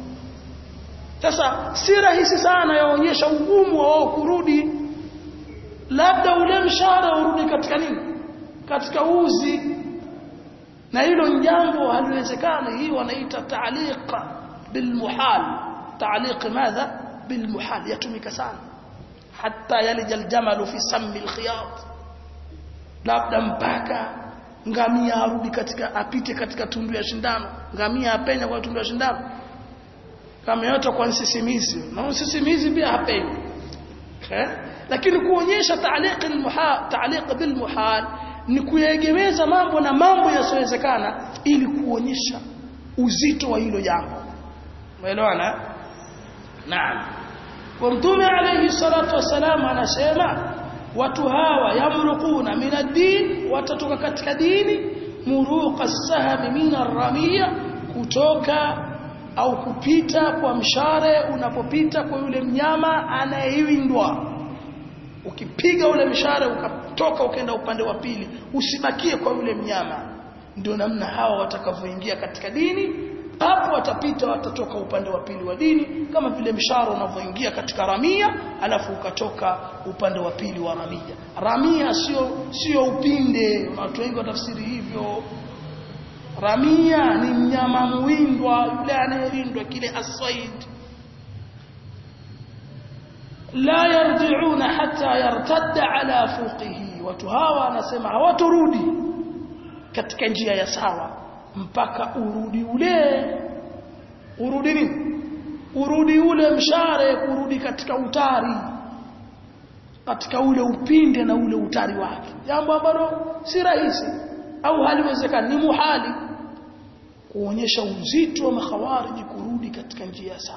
[SPEAKER 1] sasa si rahisi sana yaonyesha ugumu wao kurudi labda ule mshahara urudi katika nini katika uzi na hilo jambo haliwezekani hii wanaita ta'liqa بالمحال تعليق ماذا بالمحال يتمك sana حتى يلج الجمل في سم الخياط labda mpaka ngamia arudi katika apite katika tundu ya shindano ngamia apenya kwa tundu ya shindano kama yote kwa sisimizi na sisimizi pia hapenya eh lakini kuonyesha ta'liq al-muhal ta'liq bil-muhal ni kuyegemeza mambo na mambo yasiyowezekana ili kuonyesha uzito wa hilo jambo umeelewana naam kwa Mtume alayhi salatu wasalam anasema watu hawa yamruquna min ad-din watatoka katika dini muruqa as-sahmi min ar-ramiya kutoka au kupita kwa mshare unapopita kwa yule mnyama anayewindwa. Ukipiga ule mshare ukatoka ukaenda upande wa pili, usibakie kwa yule mnyama. Ndio namna hawa watakavyoingia katika dini. Hapo watapita, watatoka upande wa pili wa dini, kama vile mshare unavyoingia katika ramia alafu ukatoka upande wa pili wa ramia. Ramia sio sio upinde, watu wengi watafsiri hivyo. Ramia ni mnyama muwindwa, yule anayewindwa, kile aswaid. La yarji'una hatta yartadda ala fuqihi. Watu hawa anasema hawaturudi katika njia ya sawa mpaka urudi ule urudi nini urudi ule mshare, kurudi katika utari, katika ule upinde na ule utari wake, jambo ambalo si rahisi au haliwezekani, ni muhali, kuonyesha uzito wa makhawariji kurudi katika njia sawa.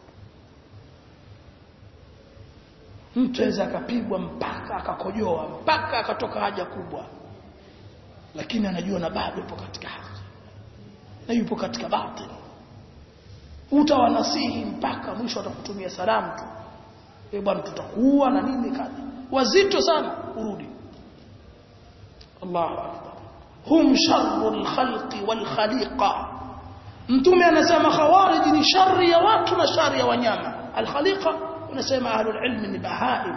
[SPEAKER 1] Mtu aweza akapigwa mpaka akakojoa mpaka akatoka haja kubwa, lakini anajua na bado yupo katika haki na yupo katika batil. Utawanasihi mpaka mwisho atakutumia salamu tu, eh bwana tutakuwa na nini kadha, wazito sana urudi. Allahu akbar. Hum sharrul khalqi wal khaliqa. Mtume anasema khawarij ni shari ya watu na shari ya wanyama. Al khaliqa unasema ahlul ilm ni bahaim,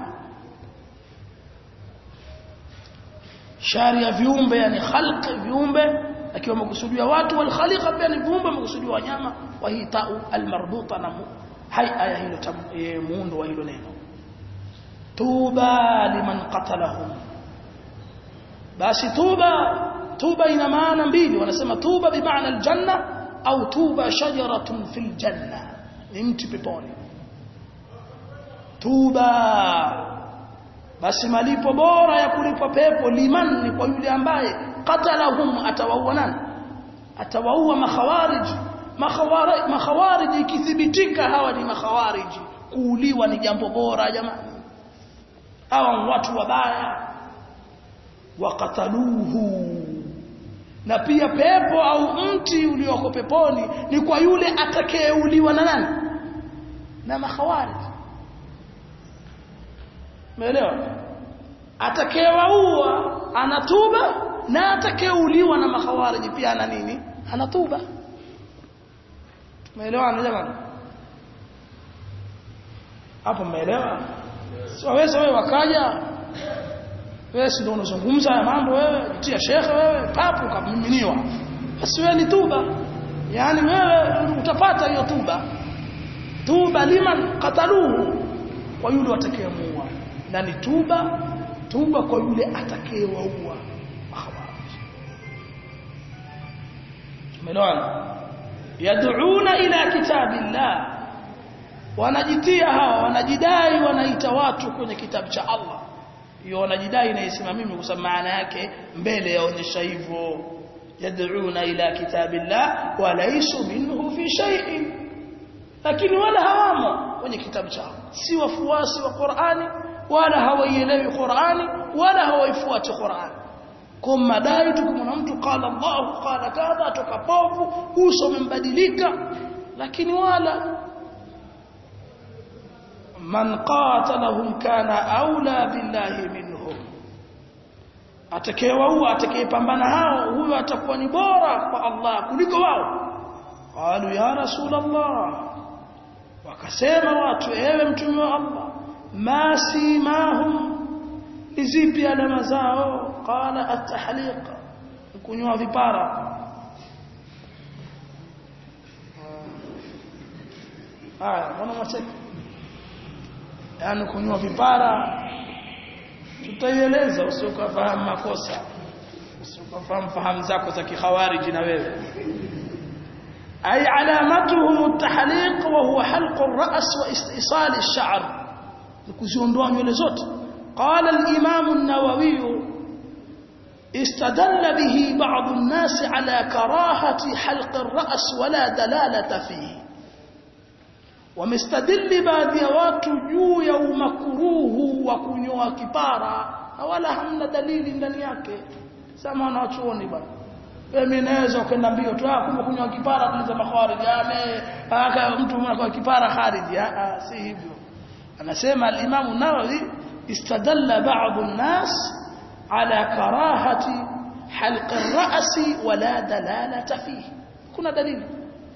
[SPEAKER 1] shari ya viumbe yani khalqi viumbe akiwa makusudia watu, wal khaliqa pia ni viumbe makusudia wanyama. Wa hii ta'u al marbuta na hay'a ya hilo muundo wa hilo neno. Tuba liman qatalahum. Basi tuba tuba ina maana mbili, wanasema tuba bi maana al janna au tuba shajaratun fil janna, ni mti peponi. Tuba basi malipo bora ya kulipwa pepo, liman ni kwa yule ambaye qatalahum, atawaua nani? Atawaua makhawarij. Makhawarij makhawarij ikithibitika hawa ni makhawarij, kuuliwa ni jambo bora jamani, hawa watu wabaya. Waqataluhu, na pia pepo au mti ulioko peponi ni kwa yule atakayeuliwa na nani? Na makhawarij. Umeelewa? Atakayewaua anatuba, na atakayeuliwa na makhawarij pia ana nini? Anatuba. Umeelewa jamani? Hapo umeelewa? Sio wewe wewe wakaja wewe ndio unazungumza haya mambo, wewe tia shekhe wewe papo ukamiminiwa, basi wewe ni tuba, yani wewe utapata hiyo tuba. Tuba liman qataluhu, kwa yule atakayemuua, na ni tuba tuba kwa yule atakayewaua makhawarij. Umeelewana? Yad'una ila kitabillah, wanajitia hawa, wanajidai wanaita watu kwenye kitabu cha Allah. Hiyo wanajidai na isema mimi, kwa sababu maana yake mbele yaonyesha hivyo. Yad'una ila kitabillah wa laysu minhu fi shay'in, lakini wala hawamo kwenye kitabu cha Allah, si wafuasi wa Qur'ani wala hawaielewi Qur'ani wala hawaifuati Qur'ani. Kwa madai tu kama mtu qala Allah qala kadha, toka povu uso umembadilika, lakini wala man qatalahum kana aula billahi minhum. Atakayewaua, atakayepambana hao, huyo atakuwa ni bora kwa Allah kuliko wao. Qalu ya Rasulullah, wakasema watu, ewe mtume wa Allah, ma simahum, izipi alama zao? Qala at-tahliq, kunywa vipara. Haya, mbona mwasema yani kunywa vipara? Tutaieleza, usiokafahamu makosa, usiokafahamu fahamu zako za kikhawariji na wewe. Ay alamatuhum at-tahliq wa huwa halq ar-ra's wa istisal ash-sha'r, kuziondoa nywele zote. Qala al-imam an-Nawawi istadalla bihi ba'd an-nas ala karahati halq ar-ra's wa la dalalata fihi. Wamestadili baadhi ya watu juu ya umakuruhu wa kunyoa kipara, na wala hamna dalili ndani yake. Sema wanachuoni bwana, Mimi naweza kwenda mbio tu kumbe kunywa kipara tuliza makhawarij ame aka mtu mwana kipara khariji ah si hivyo. Anasema al-Imam an-Nawawi istadalla ba'd an-nas ala karahati halq ar-ra's wa la dalalata fihi. Kuna dalili.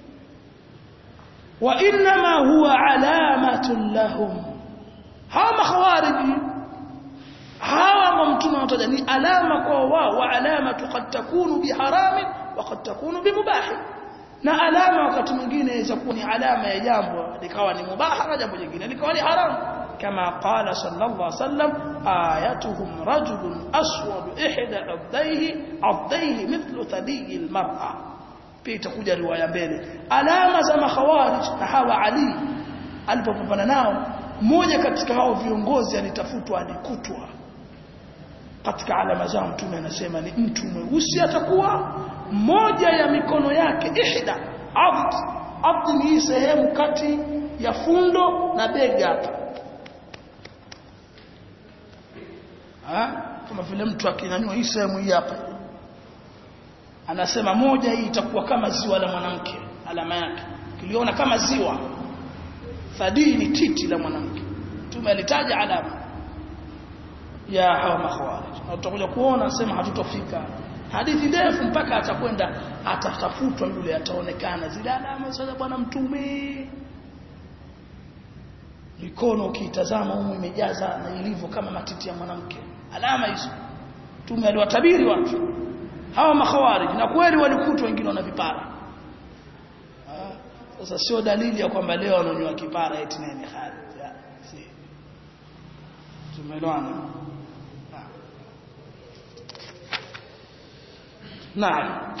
[SPEAKER 1] Wa inma huwa alamatun lahum. Hawa makhawarij hawa mtume anataja ni alama kwa wao wa alama qad takunu biharamin wa qad takunu bimubahi. Na alama wakati mwingine inaweza kuwa ni alama ya jambo likawa ni mubaha na jambo jingine likawa ni haramu kama qala sallallahu alaihi wasallam ayatuhum rajulun aswad ihda abdayhi abdayhi mithlu thadiyi almar'a. Pia itakuja riwaya mbele alama za makhawarij na hawa Ali alipopambana nao mmoja katika hao viongozi alitafutwa alikutwa katika alama zao mtume anasema ni mtu mweusi atakuwa moja ya mikono yake ihda abd abd ni sehemu kati ya fundo na bega hapa ah kama vile mtu akinyanyua hii sehemu hii hapa anasema moja hii itakuwa kama ziwa la mwanamke alama yake kiliona kama ziwa thadi ni titi la mwanamke mtume alitaja alama ya hawa makhawarij na tutakuja kuona nasema hatutofika hadithi ndefu mpaka atakwenda atatafutwa yule ataonekana zile alama za bwana mtume mikono ukitazama huko imejaza na ilivyo kama matiti ya mwanamke alama hizo mtume aliwatabiri watu hawa makhawarij na kweli walikutwa wengine wana vipara sasa sio dalili ya kwamba leo wanonywa kipara eti nini kharij si tumeelewana نعم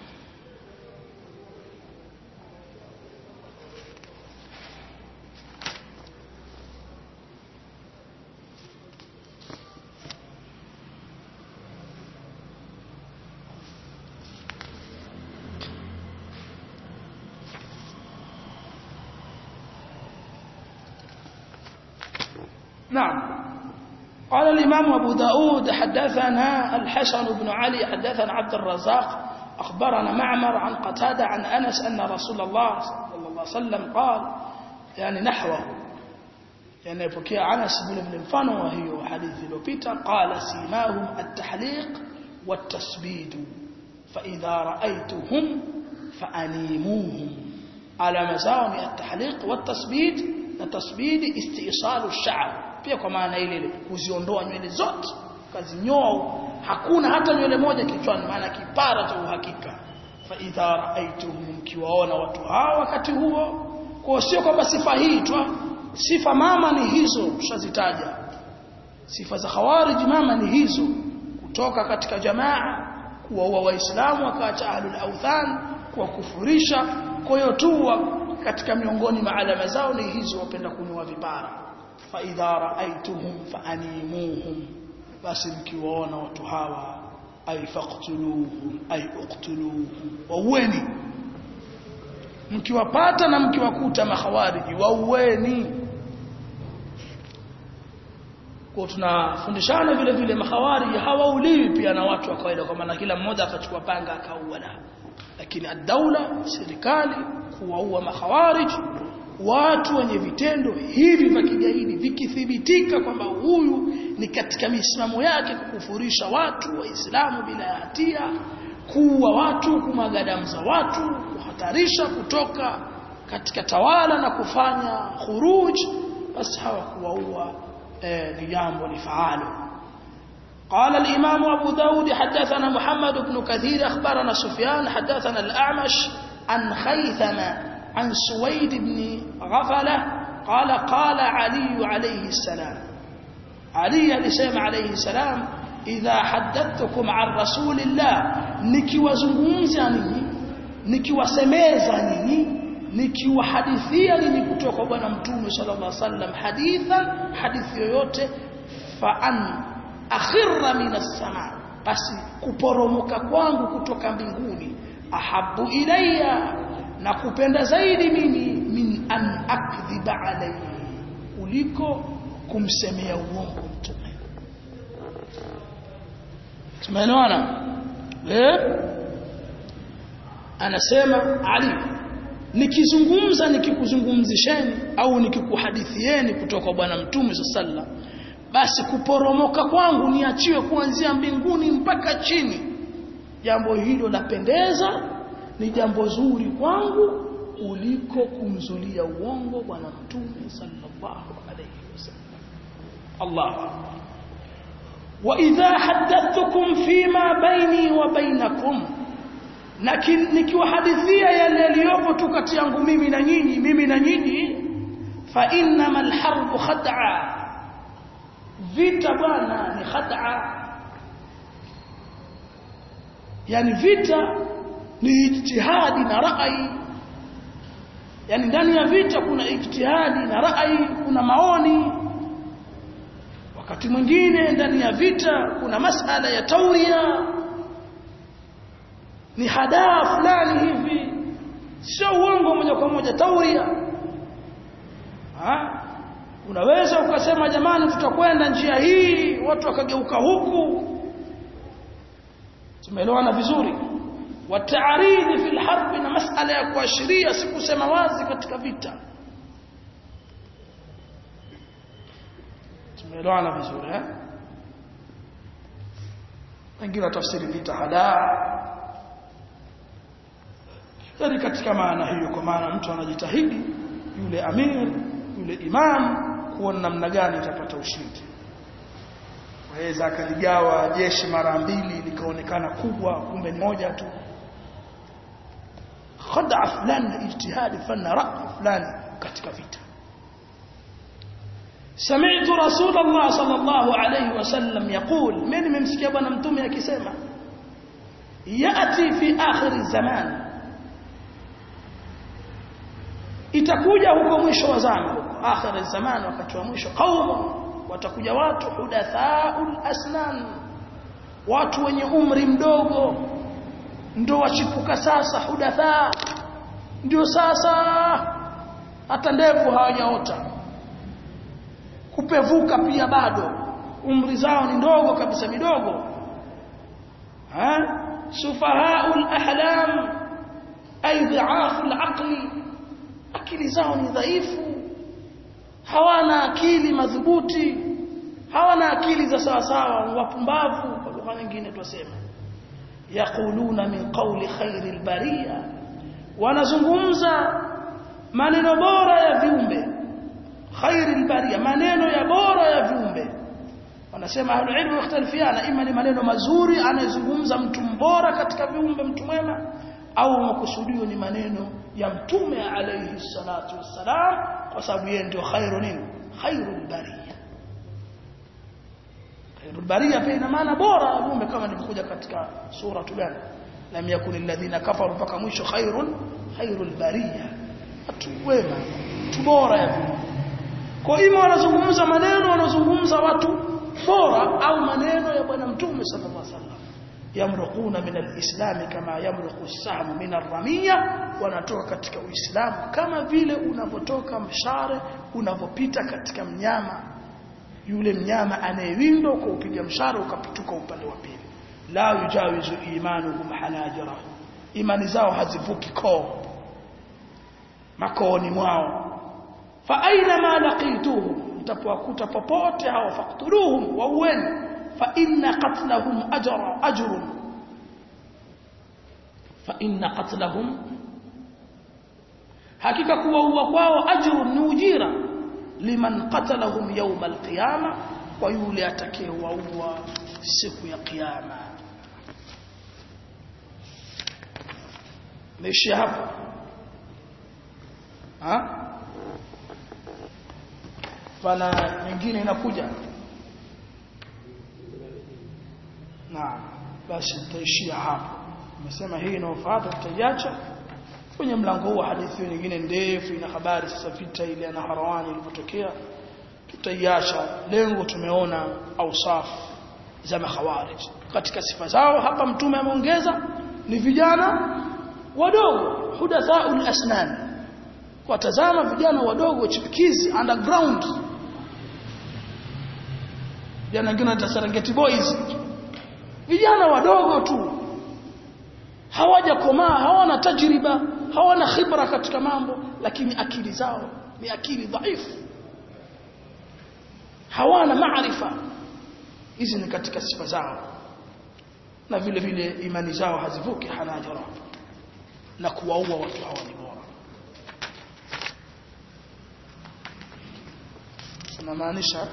[SPEAKER 1] نعم قال الإمام أبو داود حدثنا الحسن بن علي حدثنا عبد الرزاق أخبرنا معمر عن قتادة عن أنس أن رسول الله صلى الله عليه وسلم قال يعني نحوه يعني يبكي أنس بن الفن وهي حديث لوبيتا قال سيماهم التحليق والتسبيد فإذا رأيتهم فأنيموهم على مزاهم التحليق والتسبيد التسبيد استئصال الشعر pia kwa maana ile ile kuziondoa nywele zote kazinyoa hakuna hata nywele moja kichwani maana kipara cha uhakika fa idha ra'aytuhum kiwaona watu hawa wakati huo kwa sio kwamba sifa hii tu sifa mama ni hizo tushazitaja sifa za khawarij mama ni hizo kutoka katika jamaa kuwaua waislamu wakaacha ahlul awthan kuwakufurisha kwa hiyo tu katika miongoni mwa alama zao ni hizo wapenda kunyoa vipara فإذا رأيتهم فأنيموهم بس مكيوانا وتهاوى أي فاقتلوهم أي اقتلوهم وويني mkiwapata na mkiwakuta makhawariji waueni kwa tunafundishana vile vile makhawariji hawauliwi pia na watu wa kawaida kwa maana kila mmoja akachukua panga akaua lakini ad-daula serikali kuwaua makhawariji watu wenye vitendo hivi vya kigaidi vikithibitika kwamba huyu ni katika misimamo yake kukufurisha watu waislamu bila hatia kuua watu kumwaga damu za watu kuhatarisha kutoka katika tawala na kufanya khuruj basi hawa kuwaua ni jambo ni faalo قال الإمام أبو داود حدثنا محمد بن كثير أخبرنا سفيان حدثنا الأعمش عن خيثمة عن سويد بن غفلة قال قال علي عليه السلام علي alisema عليه السلام إذا حدثتكم عن رسول الله nikiwazungumza ninyi nikiwasemeza ninyi nikiwahadithia ninyi kutoka kwa bwana mtume sallallahu alaihi wasallam hadithan hadithi yoyote fa an akhirra minas samaa basi kuporomoka kwangu kutoka mbinguni ahabu ilayya na kupenda zaidi mimi min an akdhiba alayhi kuliko kumsemea uongo mtume tumeelewana eh anasema Ali, nikizungumza nikikuzungumzisheni au nikikuhadithieni kutoka kwa bwana mtume sallallahu, basi kuporomoka kwangu niachiwe kuanzia mbinguni mpaka chini, jambo hilo lapendeza, ni jambo zuri kwangu kuliko kumzulia uongo bwana mtume sallallahu alayhi wasallam. Allah, wa idha haddathtukum fima baini wa bainakum, nikiwahadithia yale yaliyopo tu kati yangu mimi na nyinyi, mimi na nyinyi, fa innamal harbu khad'a, vita bwana ni khad'a. Yani vita ni ijtihadi na rai. Yani ndani ya vita kuna ijtihadi na rai, kuna maoni. Wakati mwingine ndani ya vita kuna masala ya tauria, ni hadaa fulani hivi, sio uongo moja kwa moja, tauria. Ha? Unaweza ukasema jamani tutakwenda njia hii, watu wakageuka huku. Tumeelewana vizuri? Wa ta'ridi fil harb, na masala ya kuashiria, si kusema wazi katika vita. Tumeelewana vizuri eh? Wengine tafsiri vita hadaa. Yaani katika maana hiyo, kwa maana mtu anajitahidi, yule amir, yule imam, kuona namna gani atapata ushindi. Waweza akaligawa jeshi mara mbili likaonekana kubwa, kumbe ni moja tu. Khad'a fulani, ijtihadi fulani, rai fulani katika vita. Sami'tu Rasulullah sallallahu alayhi wasallam yaqul, mimi nimemsikia bwana mtume akisema, yati fi akhir zaman, itakuja huko mwisho wa zama, akhir zaman, wakati wa mwisho, qaumun, watakuja watu, hudathaul asnan, watu wenye umri mdogo, ndio wachipuka sasa. Hudatha ndio sasa hata ndevu hawajaota, kupevuka pia bado, umri zao ni ndogo kabisa, midogo. Ha? Sufahaul ahlam, ay dha'aful aqli, akili zao ni dhaifu, hawana akili madhubuti, hawana akili za sawa sawa, wapumbavu kwa lugha nyingine tuseme. Yaquluna min qawli khairil bariya, wanazungumza maneno bora ya viumbe. Khairil bariya, maneno ya bora ya viumbe. Wanasema ahlul ilmu ikhtalifiana, ima ni maneno mazuri anayezungumza mtu mbora katika viumbe, mtu mwema, au makusudio ni maneno ya mtume alayhi salatu wassalam, kwa sababu yeye ndio khairu nini, khairul bariya. Khairul bariya pia ina maana bora viumbe, kama nilikuja katika sura gani, lam yakun alladhina kafaru, mpaka mwisho, khairun khairul bariya, watu wema, watu bora ya viumbe. Kwa ima wanazungumza maneno, wanazungumza watu bora, au maneno ya bwana mtume sallallahu alaihi wasallam. Yamruquna min alislam kama yamruqu as-sahm min ar-ramiya, wanatoka katika Uislamu kama vile unavotoka mshare unavopita katika mnyama, yule mnyama anayewindwa kwa upiga mshare ukapituka upande wa pili. La yujawizu imanuhum hanajira, imani zao hazivuki koo, makooni mwao. Fa aina ma laqituhum, mtapowakuta popote hao, faqtuluhum, waueni. Fa inna qatlahum ajra ajrun, fa inna qatlahum, hakika kuwaua kwao, ajrun, ni ujira, liman qatalahum yawm alqiyama, kwa yule atakayewaua siku ya kiyama. Meshi hapo ha? Pana nyingine inakuja. Na basi tutaishia hapo. Nimesema hii inaofuata tutaiacha. Kwenye mlango huu hadithi nyingine ndefu ina habari sasa vita ile ya Naharawani ilipotokea, tutaiacha. Lengo tumeona ausaf za makhawarij. Katika sifa zao hapa mtume ameongeza ni vijana wadogo, hudathaul asnan. Kwa tazama vijana wadogo chipikizi, underground. Vijana wengine wa Serengeti boys, vijana wadogo tu, hawajakomaa, hawana tajriba, hawana khibra katika mambo, lakini akili zao ni akili dhaifu, hawana maarifa. Hizi ni katika sifa zao, na vile vile imani zao hazivuki hanajara, na kuwaua watu hawa ni bora. Tunamaanisha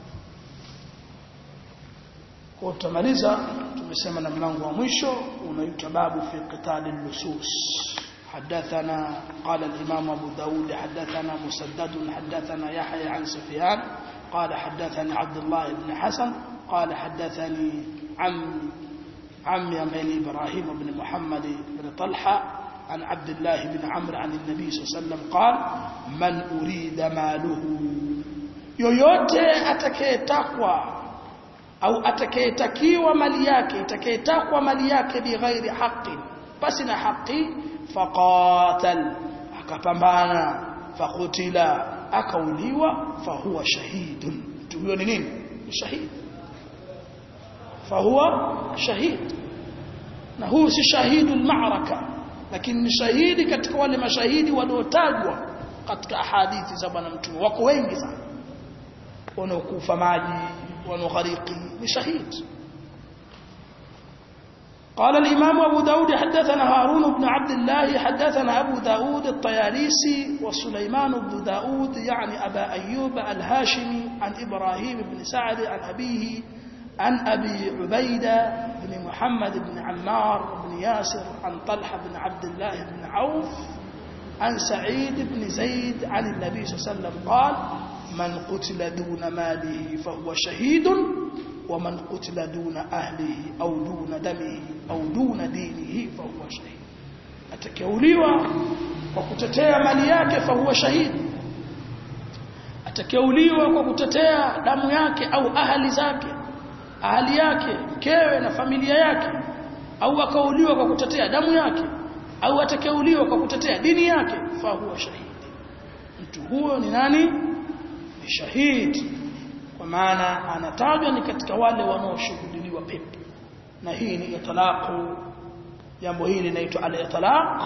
[SPEAKER 1] kwa tutamaliza, tumesema na mlango wa mwisho unaitwa babu fi qital al-lusus. حدثنا قال الإمام أبو داود حدثنا مسدد حدثنا يحيى عن سفيان قال حدثني عبد الله بن حسن قال حدثني عم عمي أمين إبراهيم بن محمد بن طلحة عن عبد الله بن عمرو عن النبي صلى الله عليه وسلم قال من أريد ماله yoyote atakayetakwa au atakayetakiwa mali yake, atakayetakwa mali yake bighairi haqi, basi na haki, faqatal, akapambana, faqutila, akauliwa, fahuwa shahidun. Tuyo ni nini? Shahid. Fahuwa shahid. Na huu si shahidul ma'raka, lakini ni shahidi katika wale mashahidi waliotajwa katika hadithi za Bwana Mtume. Wako wengi sana wanaokufa maji, wanaoghariki, ni shahid. قال الإمام أبو داود حدثنا هارون بن عبد الله حدثنا أبو داود الطياليسي وسليمان بن داود يعني أبا أيوب الهاشمي عن إبراهيم بن سعد عن أبيه عن أبي عبيدة بن محمد بن عمار بن ياسر عن طلحة بن عبد الله بن عوف عن سعيد بن زيد عن النبي صلى الله عليه وسلم قال من قتل دون ماله فهو شهيد ومن قتل دون أهله أو دون دمه أو دون دينه فهو شهيد. atakeuliwa kwa kutetea mali yake fahuwa shahid, atakeuliwa kwa kutetea damu yake au ahali zake, ahali yake, mkewe na familia yake, au akauliwa kwa kutetea damu yake, au atakeuliwa kwa kutetea dini yake, fahuwa shahid. Mtu huyo ni nani? Ni shahid, kwa maana anatajwa ni katika wale wanaoshuhudiliwa pepo. Na hii ni itlaqu, jambo hili linaitwa al-itlaq,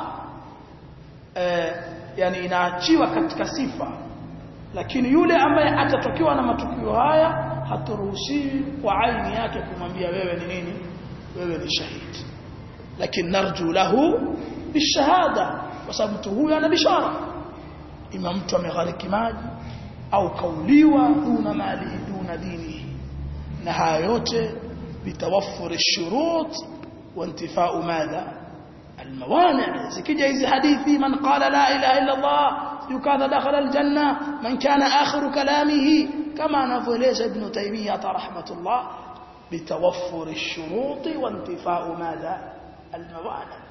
[SPEAKER 1] eh, yani inaachiwa katika sifa, lakini yule ambaye atatokiwa na matukio haya haturuhusiwi kwa aini yake kumwambia wewe ni nini, wewe ni shahidi, lakini narju lahu bishahada, kwa sababu mtu huyu ana bishara, ima mtu ameghariki maji au kauliwa duna mali duna dini, na haya yote bitawaffur ash-shurut wa intifa'u madha al-mawani'. zikija hizi hadithi man qala la ilaha illa Allah yukadha dakhala al-janna man kana akhiru kalamihi, kama anavyoeleza Ibn Taymiyyah rahmatullah, bitawaffur ash-shurut wa intifa'u madha al-mawani'.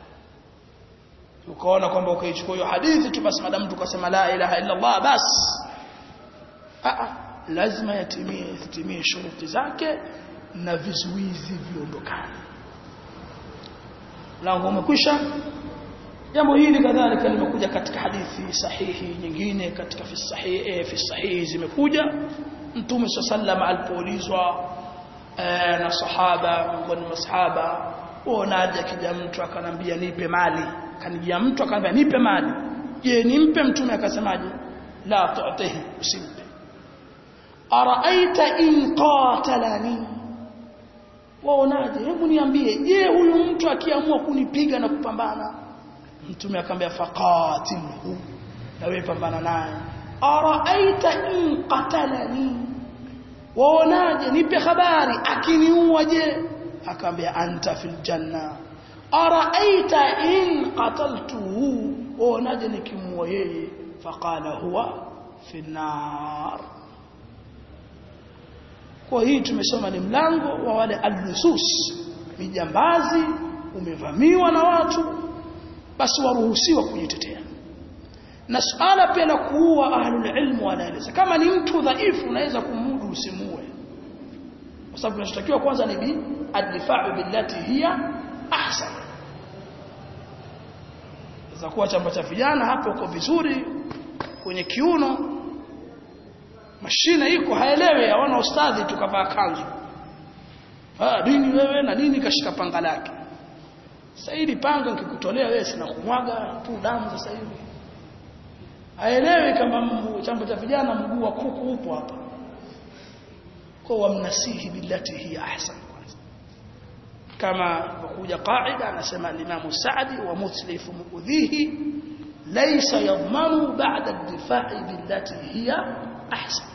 [SPEAKER 1] ukaona kwamba ukaichukua hiyo hadithi tu basi madamu tukasema la ilaha illa Allah basi, a lazima yatimie yatimie shuruti zake na vizuizi viondokane. Lango umekwisha. Jambo hili kadhalika limekuja katika hadithi sahihi nyingine, katika fi sahihi fi sahihi zimekuja. Mtume sallallahu alipoulizwa na sahaba, miongoni mwa masahaba, unaje kija mtu akanambia nipe mali, kanijia mtu akanambia nipe mali, je nimpe? Mtume akasemaje? La tu'tihi, usimpe. Araaita in qatalani, waonaje, hebu niambie, je huyu mtu akiamua kunipiga na kupambana? Mtume akamwambia faqatilhu, na wewe pambana naye. Araaita in qatalani, waonaje, nipe habari akiniua je? Akamwambia anta fil janna. Araaita in qataltuhu, waonaje nikimuua yeye? Faqala huwa fi nar. Kwa hii tumesoma ni mlango wa wale al-lusus, mijambazi, umevamiwa na watu, basi waruhusiwa kujitetea. Na suala pia la kuua, ahlul ilmu wanaeleza kama ni mtu dhaifu unaweza kumudu, usimuue, kwa sababu tunachotakiwa kwanza ni bi ad-difa'u billati hiya ahsan. Za kuwa chamba cha vijana hapo uko vizuri kwenye kiuno, mashine iko haelewi, hawana ustadhi, tukavaa kanzu, ah dini wewe na nini, kashika panga lake. Sasa hili panga nikikutolea wewe sina kumwaga tu damu sasa hivi. Aelewe kama chama cha vijana mguu wa kuku upo hapa. Kwa wamnasihi billati hiya ahsan. Kama kuja qaida anasema Imam Saadi wa muslifu muudhihi laysa yadhmanu ba'da ad-difa'i billati hiya ahsan.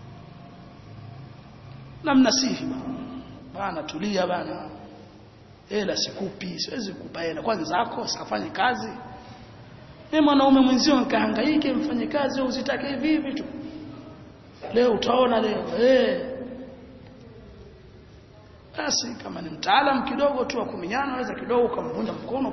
[SPEAKER 1] Namnasihi bana tulia bana. Hela sikupi, siwezi kukupa hela kwanza zako, sikafanye kazi. Mimi mwanaume mwenzio nikahangaike mfanye kazi au usitake hivi hivi tu. Leo utaona leo eh basi kama ni mtaalamu kidogo tu wa kuminyana waweza kidogo kumvunja mkono.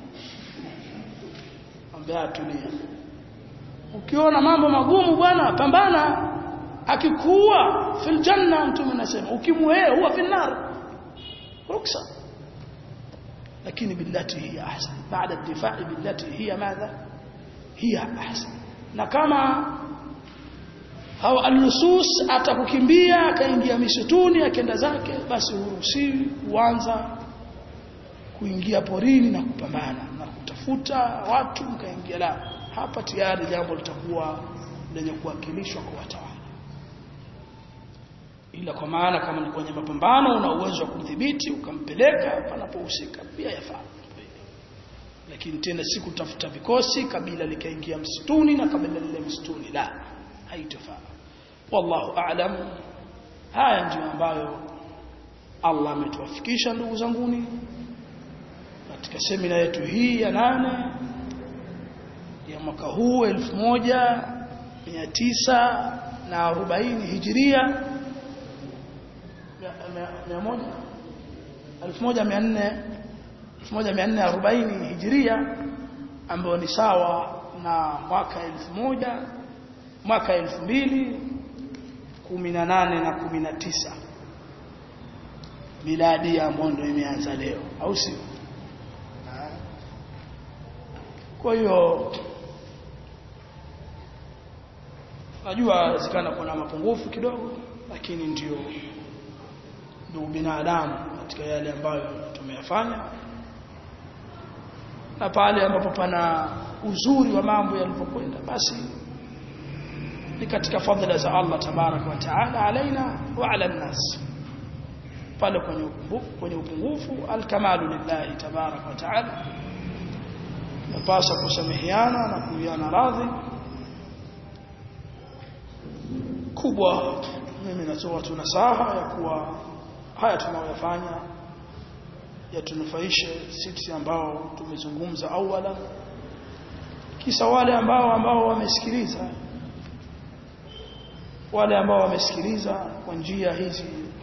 [SPEAKER 1] Ambia tulia. Ukiona mambo magumu bwana pambana. Akikuua fil janna mtume anasema ukimwea huwa fil nar. Ruksa. Lakini billati hiya ahsan. Baada ad-difa'i billati hiya madha? Hiya ahsan. Na kama au al-lusus atakukimbia akaingia misituni akaenda zake basi huruhusiwi kuanza kuingia porini na kupambana na kutafuta watu mkaingia la hapa tayari jambo litakuwa lenye kuwakilishwa kwa watawala. Ila kwa maana kama ni kwenye mapambano una uwezo wa kudhibiti ukampeleka panapohusika pia yafaa. Lakini tena si kutafuta vikosi kabila likaingia msituni na kabila lile msituni la haitofaa. Wallahu a'lam. Haya ndio ambayo Allah ametuwafikisha ndugu zanguni katika semina yetu hii ya nane ya mwaka huu elfu moja mia tisa na arobaini Hijria elfu moja mia nne arobaini Hijria ambayo ni sawa na mwaka elfu moja mwaka elfu mbili kumi na nane na kumi na tisa miladi ya mondo imeanza leo au sio? Kwa hiyo najua zikana kuna mapungufu kidogo lakini ndio ndio binadamu katika yale ambayo tumeyafanya na pale ambapo pana uzuri wa mambo yalipokwenda basi ni katika fadhila za Allah tabarak wa taala alaina wa ala nas. Pale kwenye upungufu kwenye upungufu alkamalu lillahi tabarak wa taala. Napasa kusameheana na kuiana radhi. Kubwa mimi natoa tu nasaha ya kuwa haya tunayofanya yatunufaishe sisi ambao tumezungumza awala, kisa wale ambao ambao wamesikiliza wale ambao wamesikiliza kwa njia hizi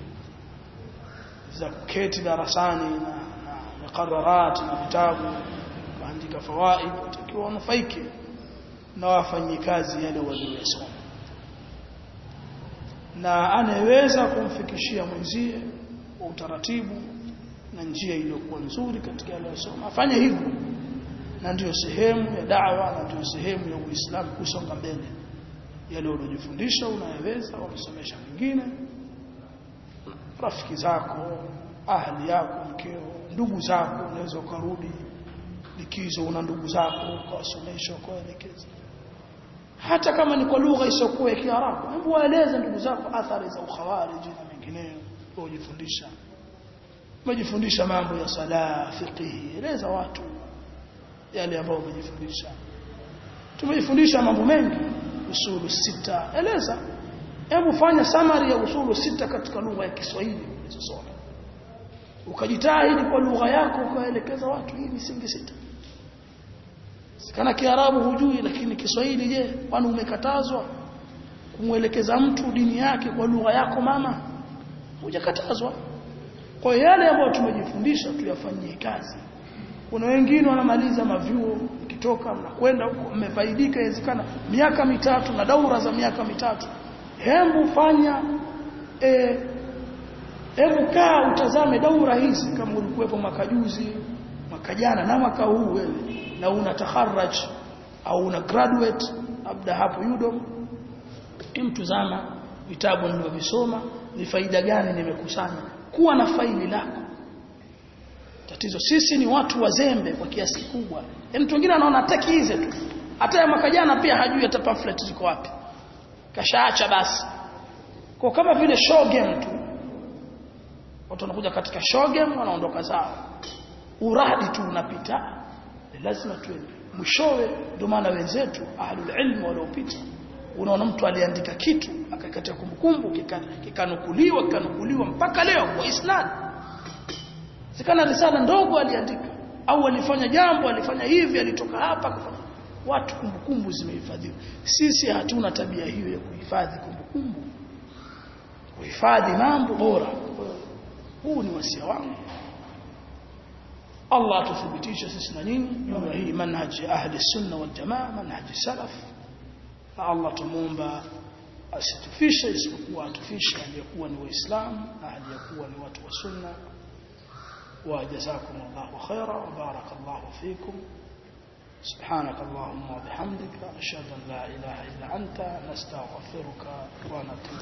[SPEAKER 1] za kuketi darasani na na qararat na vitabu kuandika fawaid watakiwa wanufaike na wafanye kazi yale waliyosoma. Na anayeweza kumfikishia mwenzie kwa utaratibu na njia iliyokuwa nzuri katika yale aliyosoma afanye hivyo, na ndio sehemu ya da'wa na ndio sehemu ya Uislamu kusonga mbele. Yale unajifundisha unayeweza wamsomesha wengine, rafiki zako, ahli yako, mkeo, ndugu zako, unaweza ukarudi likizo una ndugu zako ukawasomesha ukawaelekeza, hata kama ni kwa lugha isiyokuwa ya Kiarabu. Hebu waeleze ndugu zako athari za ukhawariji na mengineyo unajifundisha. Umejifundisha mambo ya sala, fiqh, eleza watu yale ambayo umejifundisha. Tumejifundisha mambo mengi, usulu sita, eleza. Hebu fanya summary ya usulu sita katika lugha ya Kiswahili ulizosoma. Ukajitahidi kwa lugha yako ukaelekeza watu hii misingi sita. Sikana Kiarabu hujui lakini Kiswahili je, kwani umekatazwa kumuelekeza mtu dini yake kwa lugha yako mama? Hujakatazwa. Kwa yale ambayo tumejifundisha tuyafanyie kazi. Kuna wengine wanamaliza mavyuo kitoka mnakwenda huko mmefaidika inawezekana miaka mitatu na daura za miaka mitatu. Hebu fanya eh hebu kaa utazame daura hizi kama ulikuwepo mwaka juzi, mwaka jana na mwaka huu wewe na una taharraj au una graduate labda hapo Udom, imtazama vitabu nilivyovisoma ni faida gani nimekusanya. Kuwa na faili lako Tatizo sisi ni watu wazembe kwa kiasi kikubwa. Yaani mtu mwingine anaona hataki hizo tu. Hata ya mwaka jana pia hajui hata pamphlet ziko wapi. Kashaacha basi. Kwa kama vile show game tu. Watu wanakuja katika show game wanaondoka zao. Uradi tu unapita. Lazima tuende. Mwishowe ndio maana wenzetu ahlul ilm waliopita unaona mtu aliandika kitu akakatia kumbukumbu kikanukuliwa kikanukuliwa mpaka leo kwa isnad. Sikana risala ndogo aliandika au alifanya jambo alifanya hivi alitoka hapa kufanya. Watu kumbukumbu zimehifadhiwa. Sisi hatuna tabia hiyo ya kuhifadhi kumbukumbu. Kuhifadhi mambo bora. Huu ni wasia wangu. Allah tuthibitisha sisi na nyinyi juu ya hii manhaji ahli sunna wal jamaa, manhaji salaf. Na Allah tumuomba asitufishe isipokuwa atufishe aliyekuwa ni waislamu na aliyekuwa ni watu wa sunna. Wa jazakumullahu khaira wa barakallahu fikum. سبحانك اللهم وبحمدك أشهد أن لا إله إلا أنت نستغفرك ونتوب